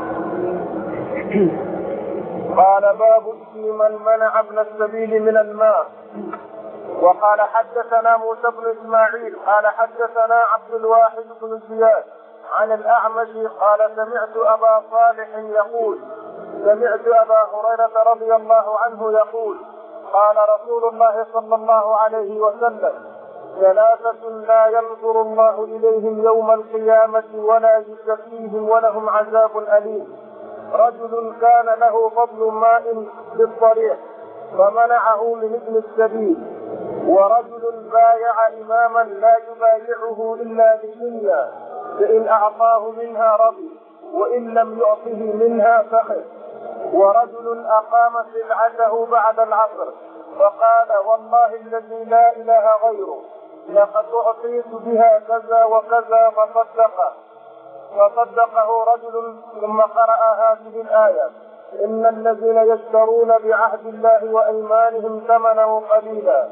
قال باب اسم من منع ابن السبيل من الماء. وقال حدثنا موسى بن إسماعيل قال حدثنا عبد الواحد بن زياد عن الأعمش قال سمعت أبا صالح يقول سمعت أبا هريرة رضي الله عنه يقول قال رسول الله صلى الله عليه وسلم ثلاثة لا ينظر الله إليهم يوم القيامة ولا يزكيهم ولهم عذاب أليم: رجل كان له فضل ماء بالطريق فمنعه من ابن السبيل، ورجل بايع إماما لا يبايعه إلا بدنيا فإن أعطاه منها رضي وإن لم يعطه منها سخط، ورجل أقام سلعته بعد العصر فقال والله الذي لا إله غيره لقد أعطيت بها كذا وكذا فصدقه فصدقه رجل ثم قرأ هذه الآية: إن الذين يشترون بعهد الله وأيمانهم ثمنا قليلا.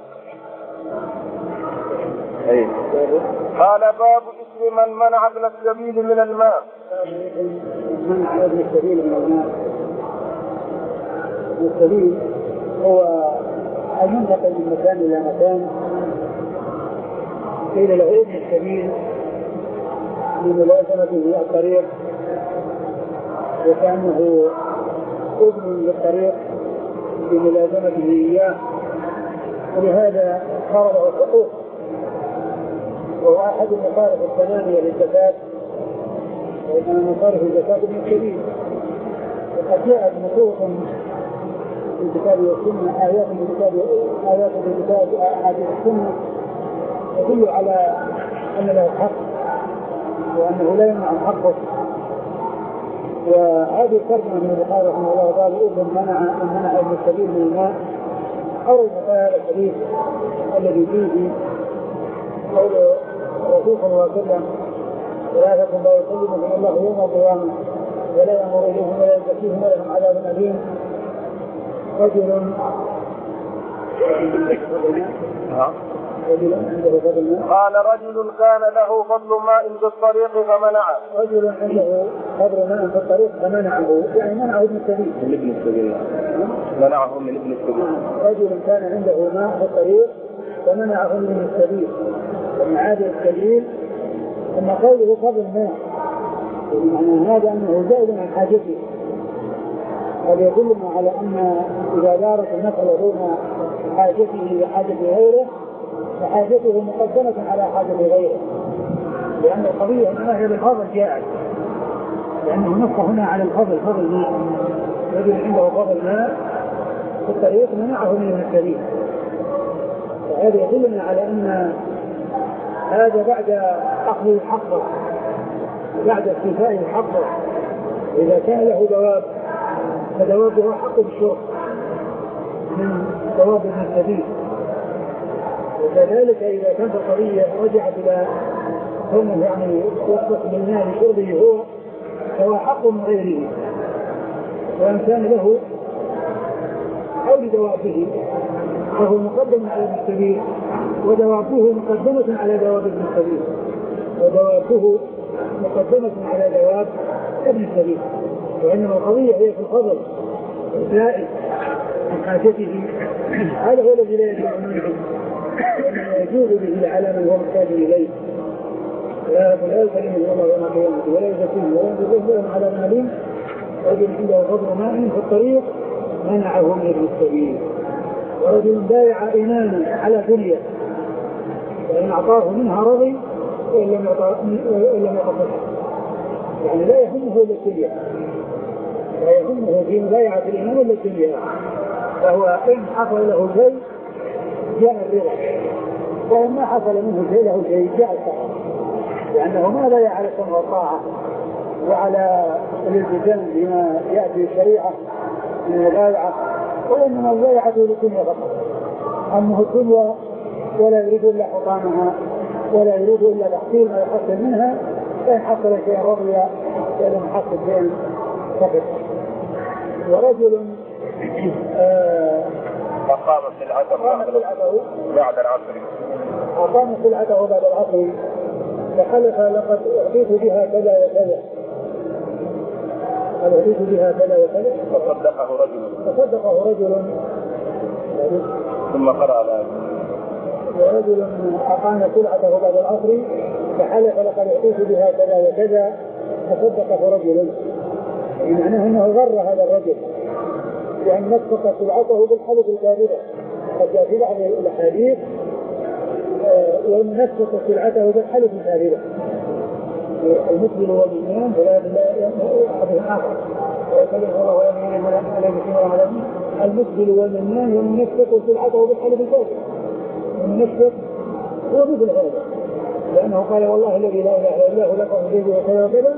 قال باب اسم من منع ابن السبيل من الماء. منع ابن السبيل من الماء. ابن السبيل هو المنتقل من مكان إلى مكان، قيل له ابن السبيل لملازمته الطريق، وكأنه ابن للطريق بملازمته إياه، ولهذا فرضه الحقوق، وهو أحد المصارف الثمانية للزكاة، وإنما مصارف الزكاة ابن السبيل. وقد جاءت نصوص في الكتاب والسنة، آيات في الكتاب آيات في الكتاب أحاديث السنة تدل على أن له حق وأنه لا يمنع حقه. وهذه الترجمة من البخاري رحمه الله قال ابن منع من منع ابن السبيل من الماء، أو المثال الحديث الذي فيه قول الرسول صلى الله عليه وسلم: ثلاثة لا يكلمهم الله يوم القيامة ولا يأمر إليهم ولا يزكيهم ولهم عذاب أليم: رجل قال رجل كان له فضل ماء في الطريق فمنعه. رجل عنده فضل ماء في الطريق فمنعه، يعني منعه ابن السبيل. من ابن السبيل منعه من ابن السبيل. رجل كان عنده ماء في الطريق فمنعه من ابن السبيل، ومن عاد السبيل ثم قوله فضل ماء، يعني هذا أنه زائد عن حاجته. هذا يدلنا على أن إذا دارت المسألة دون حاجته وحاجة غيره فحاجته مقدمة على حاجة غيره، لأن القضية إنما هي بالفضل جاءت، لأنه نص هنا على الفضل، فضل ماء. رجل عنده فضل ماء في الطريق منعه من السبيل، وهذا يدلنا على أن هذا بعد أخذ حقه، بعد استيفاء حقه. إذا كان له دواب فدوابه حق الشرب من دواب ابن السبيل، وكذلك إذا كانت القضية رجعت إلى كونه يعني يصبح بالماء لشربه هو فهو حق من غيره، وإن كان له أو لدوابه فهو مقدم على ابن السبيل، ودوابه مقدمة على دواب ابن السبيل، ودوابه مقدمة على دواب ابن السبيل. وإنما القضية هي في الفضل الزائد من حاجته، هذا هو الذي لا يجوز منه، وإنما يجوز به على من هو محتاج إليه. لا يكلمه الله يوم القيامة ولا يزكيه ولا ينزله على مالين رجل عنده فضل ماء في الطريق منعه من ابن السبيل، ورجل بايع إيمانا على دنيا وإن أعطاه منها رضي وإن لم يعطه، يعني لا يهمه إلا الدنيا، لا يهمه في مبايعة الإيمان إلا الدنيا. فهو إن حصل له شيء جاء الرضا، وإن ما حصل منه شيء له شيء جاء السخط، لأنه ما بايع على السمع والطاعة وعلى الالتزام بما يأتي الشريعة من المبايعة، وإنما البيعة للدنيا فقط، أنه الدنيا ولا يريد إلا حطامها ولا يريد إلا تحصيل ما يحصل منها، فإن حصل شيء رضي وإن حصل شيء فقط. ورجل أقام سلعته بعد العصر أقام سلعته بعد العصر فحلف لقد أعطيت بها كذا وكذا، قد أعطيت بها كذا وكذا، فصدقه رجل فصدقه رجل ثم قرأ ذلك. ورجل أقام سلعته بعد العصر فحلف لقد أعطيت بها كذا وكذا، فصدقه رجل، معناه أنه غر هذا الرجل لأن نسق سلعته بالحلف الكاذبة. قد جاء في بعض الأحاديث وأن نسق سلعته بالحلف الكاذبة. المسلم والإيمان فلا أحد آخر ويكلم الله ويمين ولا يمين ولا يمين. المسلم والإيمان وأن نسق سلعته بالحلف الكاذبة، وأن نسق هو مثل هذا، لأنه قال والله الذي لا إله إلا الله لكم به وكذا وكذا،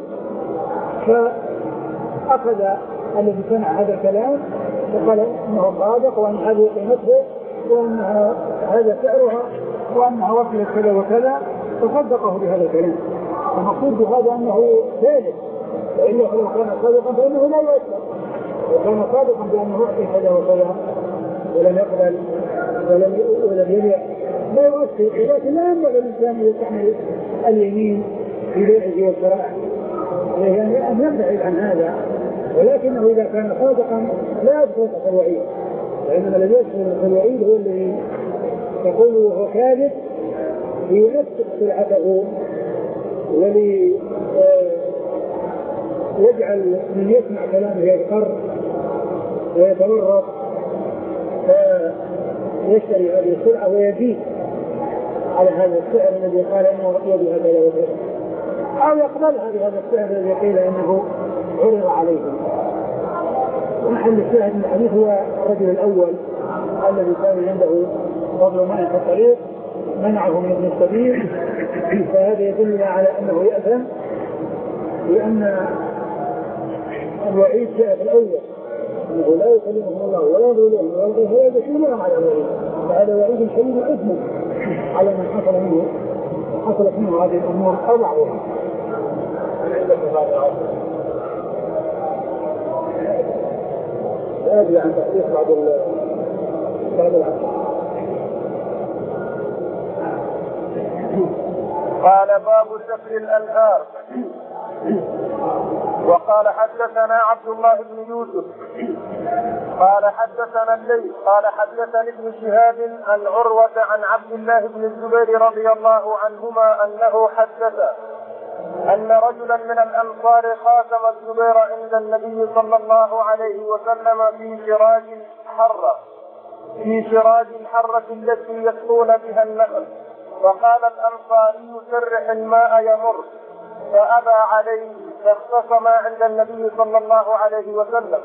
فأخذ الذي سمع هذا الكلام وقال انه صادق وان هذه قيمته وان هذا سعرها وانها وصلت كذا وكذا، فصدقه بهذا الكلام. المقصود بهذا انه ثالث، والا لو كان صادقا فانه لا يسلم، وكان صادقا بانه يعطي كذا وكذا ولم يقبل ولم ولم يبيع لا يؤثر، لكن لا ينبغي الانسان يستعمل اليمين في بيعه والشراء، يعني ان يبتعد عن هذا. ولكنه إذا كان صادقا لا يدخل تحت الوعيد، وإنما الذي يدخل تحت الوعيد هو الذي يقول وهو كاذب لينسق سلعته وليجعل من يسمع كلامه يذكر ويتورط فيشتري هذه السلعة ويزيد على هذا السعر الذي قال إنه رقي بها كذا وكذا، أو يقبلها بهذا السعر الذي قيل إنه عرض عليهم. ومحل الشاهد من الحديث هو الرجل الأول الذي كان عنده فضل ماء في الطريق منعه من ابن السبيل، فهذا يدل على أنه يأثم، لأن الوعيد جاء في الأول أنه لا يكلمهم الله ولا ينظر لهم ولا ينظر هذا شيء لهم على الوعيد، فهذا وعيد شديد إثم على من حصل منه حصلت منه هذه الأمور أو بعضها. هذه عن تحقيق بعض بعض العصر. قال باب سفر الأنهار. وقال حدثنا عبد الله بن يوسف قال حدثنا الليث قال حدثني ابن شهاب عن عروة عن عبد الله بن الزبير رضي الله عنهما أنه حدث أن رجلا من الأنصار خاتم الزبير عند النبي صلى الله عليه وسلم في شراج حرة في شراج الحرة التي يسقون بها النخل، فقال الأنصاري سرح الماء يمر، فأبى عليه فاختصم عند النبي صلى الله عليه وسلم،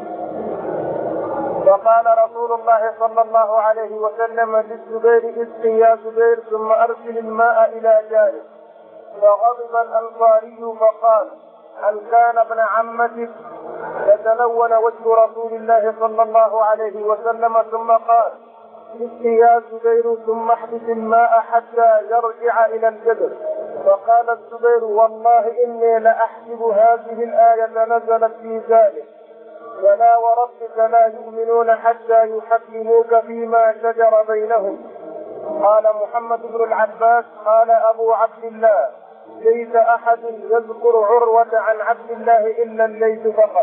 فقال رسول الله صلى الله عليه وسلم للزبير اسقي يا زبير ثم أرسل الماء إلى جاره، فغضب الأنصاري فقال هل كان ابن عمتك؟ فتلون وجه رسول الله صلى الله عليه وسلم ثم قال اسقي يا زبير ثم احبس الماء حتى يرجع إلى الجدر، فقال الزبير والله إني لأحسب هذه الآية نزلت في ذلك ولا وربك لا يؤمنون حتى يحكموك فيما شجر بينهم. قال محمد بن العباس قال أبو عبد الله ليس أحد يذكر عروة عن عبد الله إلا الليث فقط.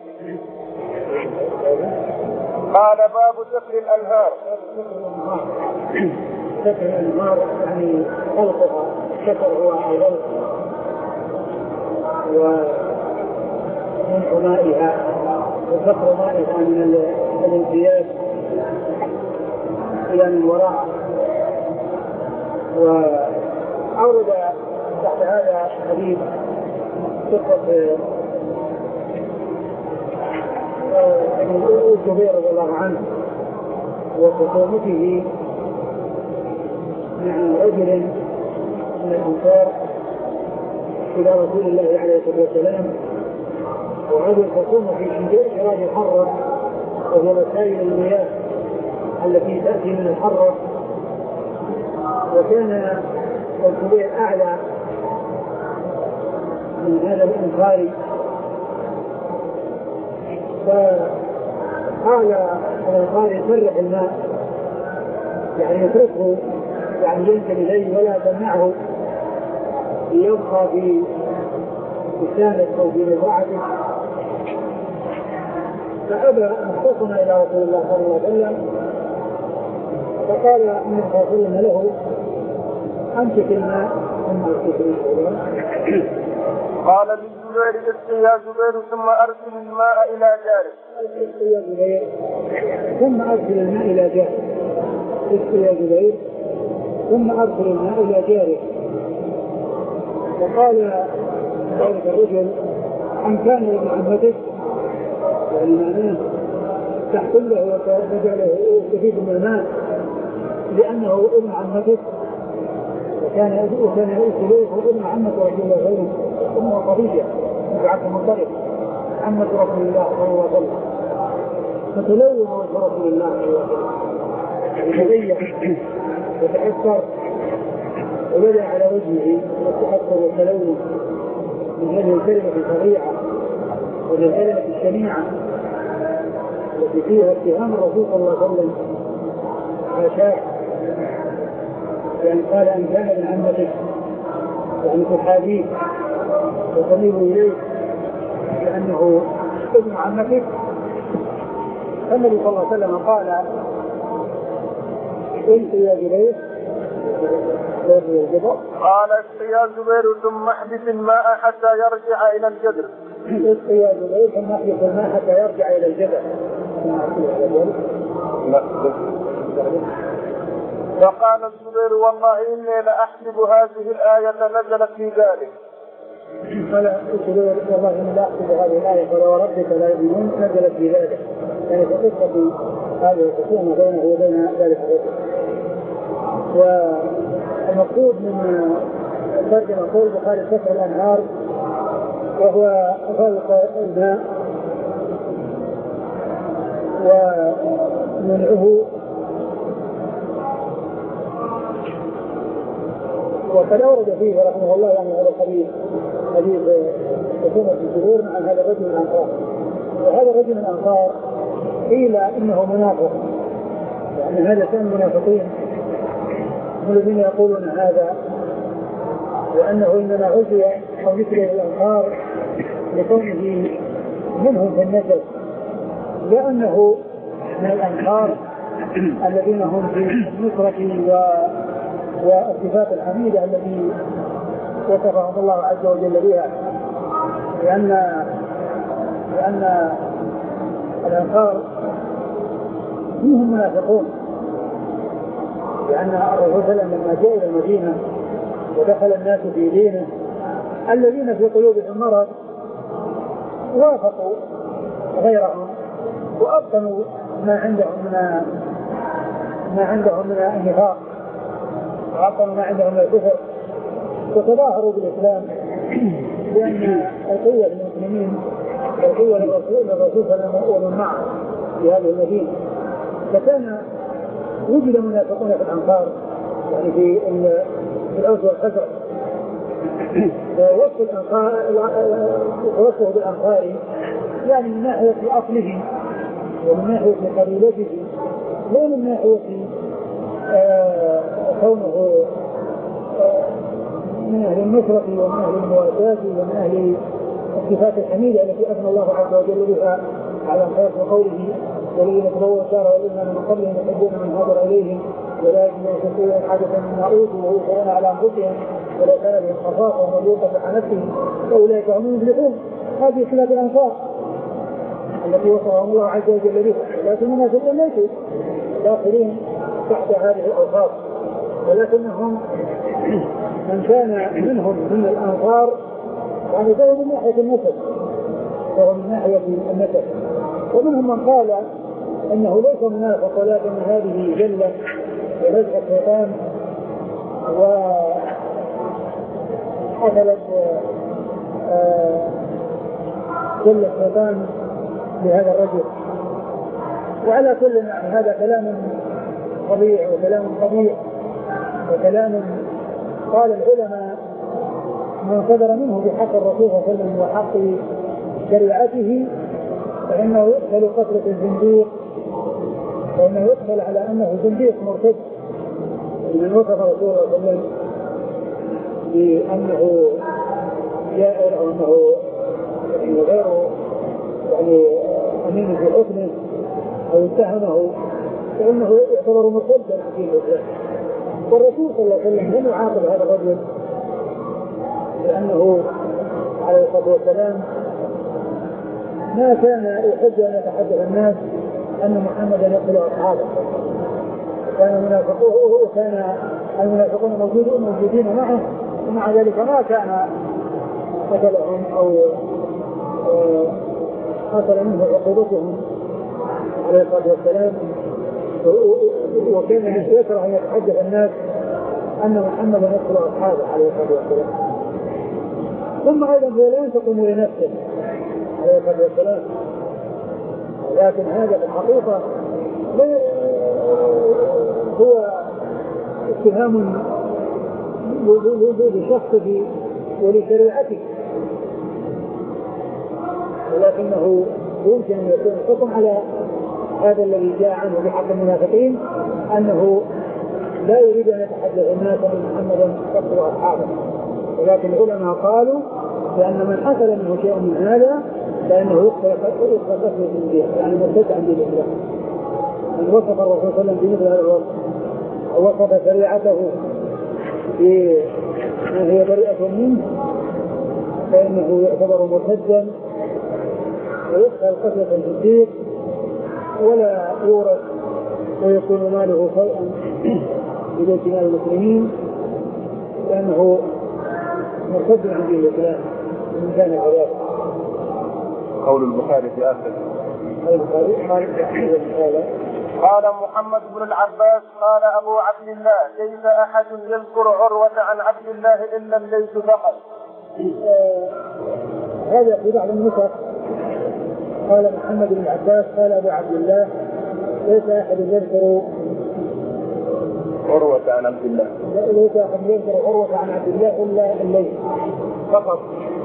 قال باب سفر الأنهار. سفر الأنهار يعني خلقها، السفر هو الغلق ومنع مائها وفقر مائها من الانسياب إلى من وراء. وأورد تحت هذا الحديث قصة الزبير رضي الله عنه وخصومته مع رجل من الأنصار إلى رسول الله عليه الصلاة والسلام، وهذه الخصومة في إيراد الحرة وهي وسائل المياه التي تأتي من الحرة. وكان الزبير أعلى من هذا الأنصاري، فقال الأنصاري فرح الماء يعني يتركه يعني ينزل إليه ولا تمنعه ليبقى في لسانه أو في مزرعته. فأبى مختصم إلى رسول الله صلى الله عليه وسلم، فقال من رسول له أمسك الماء ثم أرسل الماء. قال للزبير اسقي يا زبير ثم أرسل الماء إلى جاره. اسقي يا زبير ثم أرسل الماء إلى جاره. اسقي يا زبير ثم أرسل الماء إلى جاره. وقال ذلك الرجل أن كان ابن عمتك يعني معناه تحصل له وتجعله يستفيد من الماء لأنه ابن عمتك، وكان وكان يؤتي ابن عمة رسول الله صلى الله عليه وسلم أمه خديجة بنت عبد المطلب عمة رسول الله صلى الله عليه وسلم، فتلون وجه رسول الله صلى الله عليه وسلم يتغير وتأثر وبدأ على وجهه والتأثر والتلون من هذه الكلمة الفظيعة وهذه الكلمة الشنيعة التي فيها اتهام الرسول صلى الله عليه وسلم حاشاه، يعني قال أن كان ابن عمتك يعني تحابيه وتميل إليه لأنه ابن عمتك. فالنبي صلى الله عليه وسلم قال انت يا زبير قال اسقي يا زبير ثم احبس الماء حتى يرجع إلى الجدر. اسقي يا زبير ثم احبس الماء حتى يرجع إلى الجدر. فقال الزبير والله إني لأحسب هذه الآية نزلت في ذلك. قال الزبير والله إني لأحسب هذه الآية فلا وربك لا يؤمنون نزلت في ذلك، يعني في قصة هذه الخصومة بينه وبين ذلك الرجل. والمقصود من ترجمة قول البخاري سفر الأنهار وهو غلق الماء ومنعه. وقد أورد فيه رحمه الله يعني هذا الحديث حديث خصومة الزبير عن هذا الرجل من الأنصار. وهذا الرجل من الأنصار قيل إنه منافق، يعني هذا كان منافقين الذين يقولون هذا، وأنه إنما عزي أو ذكر الأنصار لكونه منهم في النسب، لأنه من الأنصار الذين هم في النصرة والصفات الحميدة التي وصفهم الله عز وجل بها، لأن لأن الأنصار فيهم منافقون، لأن الرسول صلى الله عليه وسلم لما جاء إلى المدينة ودخل الناس في دينه الذين في قلوبهم مرض وافقوا غيرهم وأبطنوا ما عندهم من ما عندهم من النفاق وأبطنوا ما عندهم من الكفر وتظاهروا بالإسلام، لأن القوة للمسلمين والقوة للرسول الرسول صلى الله عليه وسلم معه في هذه المدينة. فكان وجد منافقون في الأنصار يعني في الأوس والخزرج، وصف الأنصار وصفه بالأنصار يعني من ناحية أصله ومن ناحية قبيلته لا من ناحية آه كونه آه من أهل النصرة ومن أهل المواساة ومن أهل الصفات الحميدة التي أثنى الله عز وجل بها على الخير وقوله والذين تبوأوا الدار والإيمان من قبلهم يحبون من هاجر إليهم ولا يجدون في حاجة مما أوتوا ويؤثرون على أنفسهم ولو كان بهم خصاصة ومن يوق على نفسه فأولئك هم المفلحون. هذه صفات الأنصار التي وصفهم الله عز وجل بها، لكن المنافقون ليسوا داخلين تحت هذه الأوصاف، ولكنهم من كان منهم من الأنصار يعني فهو من ناحية النسب فهو من ناحية النسب، ومنهم من قال انه ليس منافق ولكن هذه جلة ونزغة الشيطان وحصلت جلة الشيطان لهذا الرجل. وعلى كل هذا كلام طبيعي وكلام قبيح وكلام قال العلماء من صدر منه بحق الرسول صلى الله عليه وسلم وحق شريعته فإنه يقتل قتلة الزنديق، فإنه يقتل على أنه زنديق مرتد من وصف رسول الله صلى الله عليه وسلم بأنه جائر أو أنه يعني غير يعني أمين في حكمه أو اتهمه فإنه يعتبر مرتدا في الإسلام. والرسول صلى الله عليه وسلم لم يعاقب هذا الرجل لأنه عليه الصلاة والسلام ما كان يحب أن يتحدث الناس أن محمدا يقتل أصحابه، كان المنافقون وكان المنافقون موجودين موجودين معه ومع ذلك ما كان قتلهم أو حصل منه عقوبتهم عليه الصلاة والسلام، وكان يكره أن يتحدث الناس أن محمدا يقتل أصحابه عليه الصلاة والسلام. ثم أيضا هو لا ينتقم لنفسه عليه الصلاة والسلام، لكن هذا في الحقيقة هو اتهام لشخصه ولشريعته، ولكنه يمكن أن يكون الحكم على هذا الذي جاء عنه بحق المنافقين أنه لا يريد أن يتحدث الناس أن محمدا يقتل أصحابه، ولكن العلماء قالوا لأن من حصل منه شيء من هذا فإنه يقتل قتل الزنديق يعني مرتد عن دين الإسلام. من وصف الرسول صلى الله عليه وسلم بمثل هذا الوصف أو وصف شريعته بما هي بريئة منه فإنه يعتبر مرتدا ويقتل قتل الزنديق ولا يورث ويكون ماله شيئا ببيت مال المسلمين لأنه مرتد عن دين الإسلام من كان العذاب. قول البخاري في آخر قال محمد بن العباس قال أبو عبد الله ليس أحد يذكر عروة عن عبد الله إلا الليث فقط. آه هذا في بعض النسخ قال محمد بن العباس قال أبو عبد الله ليس أحد يذكر عروة عن عبد الله ليس أحد يذكر عروة عن عبد الله إلا الليث فقط.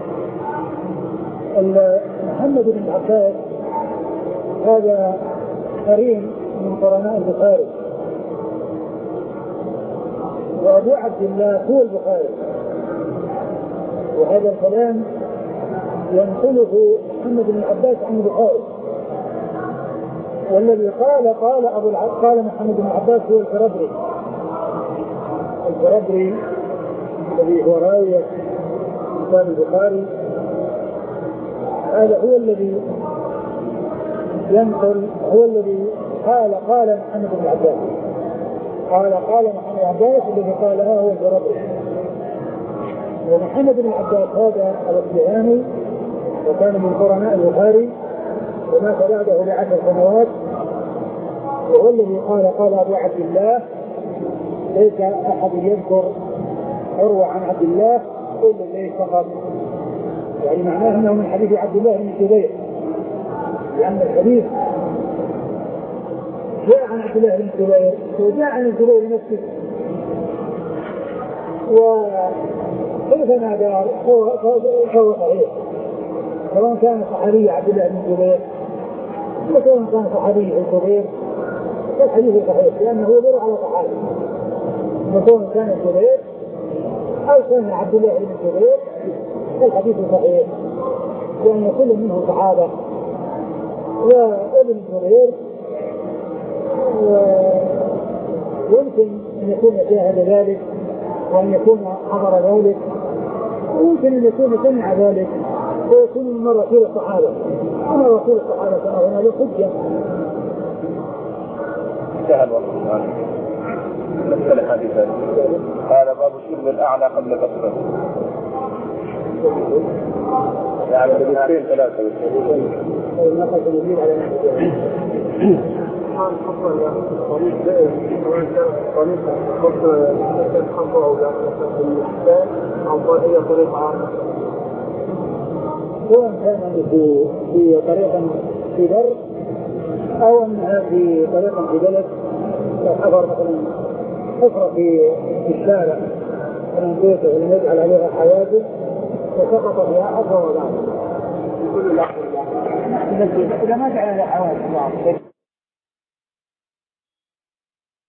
محمد بن العباس هذا قرين من قرناء البخاري، وأبو عبد الله هو البخاري، وهذا الكلام ينقله محمد بن العباس عن البخاري، والذي قال قال أبو الع... قال محمد بن العباس هو الفربري الفربري الذي هو راوي كتاب البخاري، هذا هو الذي ينقل هو الذي قال قال محمد بن العباس قال قال محمد بن العباس الذي قال ها هو الفربري. ومحمد بن العباس هذا الاصبهاني وكان من قرناء البخاري ومات بعده بعشر سنوات، وهو الذي قال قال أبو عبد الله ليس أحد يذكر عروة عن عبد الله إلا الليث فقط، يعني معناه أنه من حديث عبد الله بن الزبير، لأن الحديث جاء عن عبد الله بن الزبير وجاء عن الزبير نفسه، كيف ما دار فهو صحيح، سواء كان صحابي عبد الله بن الزبير وسواء كان صحابي الزبير فالحديث صحيح لأنه يدور على صحابي، وسواء كان الزبير أو كان عبد الله بن الزبير فالحديث صحيح لأن كل منه صحابة. وابن الزبير يمكن أن يكون شاهد ذلك وأن يكون حضر ذلك، ويمكن أن يكون سمع ذلك ويكون من رسول الصحابة، أما رسول الصحابة فهنا له حجة. انتهى الوقت الآن. نسأل حديثا قال باب شرب الأعلى قبل كسره، يعني بدقيقتين ثلاثة نقص نزيد على كان خطوة طريق دائر سواء كان طريقة خطوة خطوة أو لا في الإحسان أو هي طريقة عامة، سواء كان في في طريقة في بر أو أنها في طريقة في بلد، لو حضر مثلا حفرة في في الشارع من بيته ولم يجعل عليها حواجز فسقط فيها حفرة وبعد في كل الأحوال إذا ما جعل عليها حواجز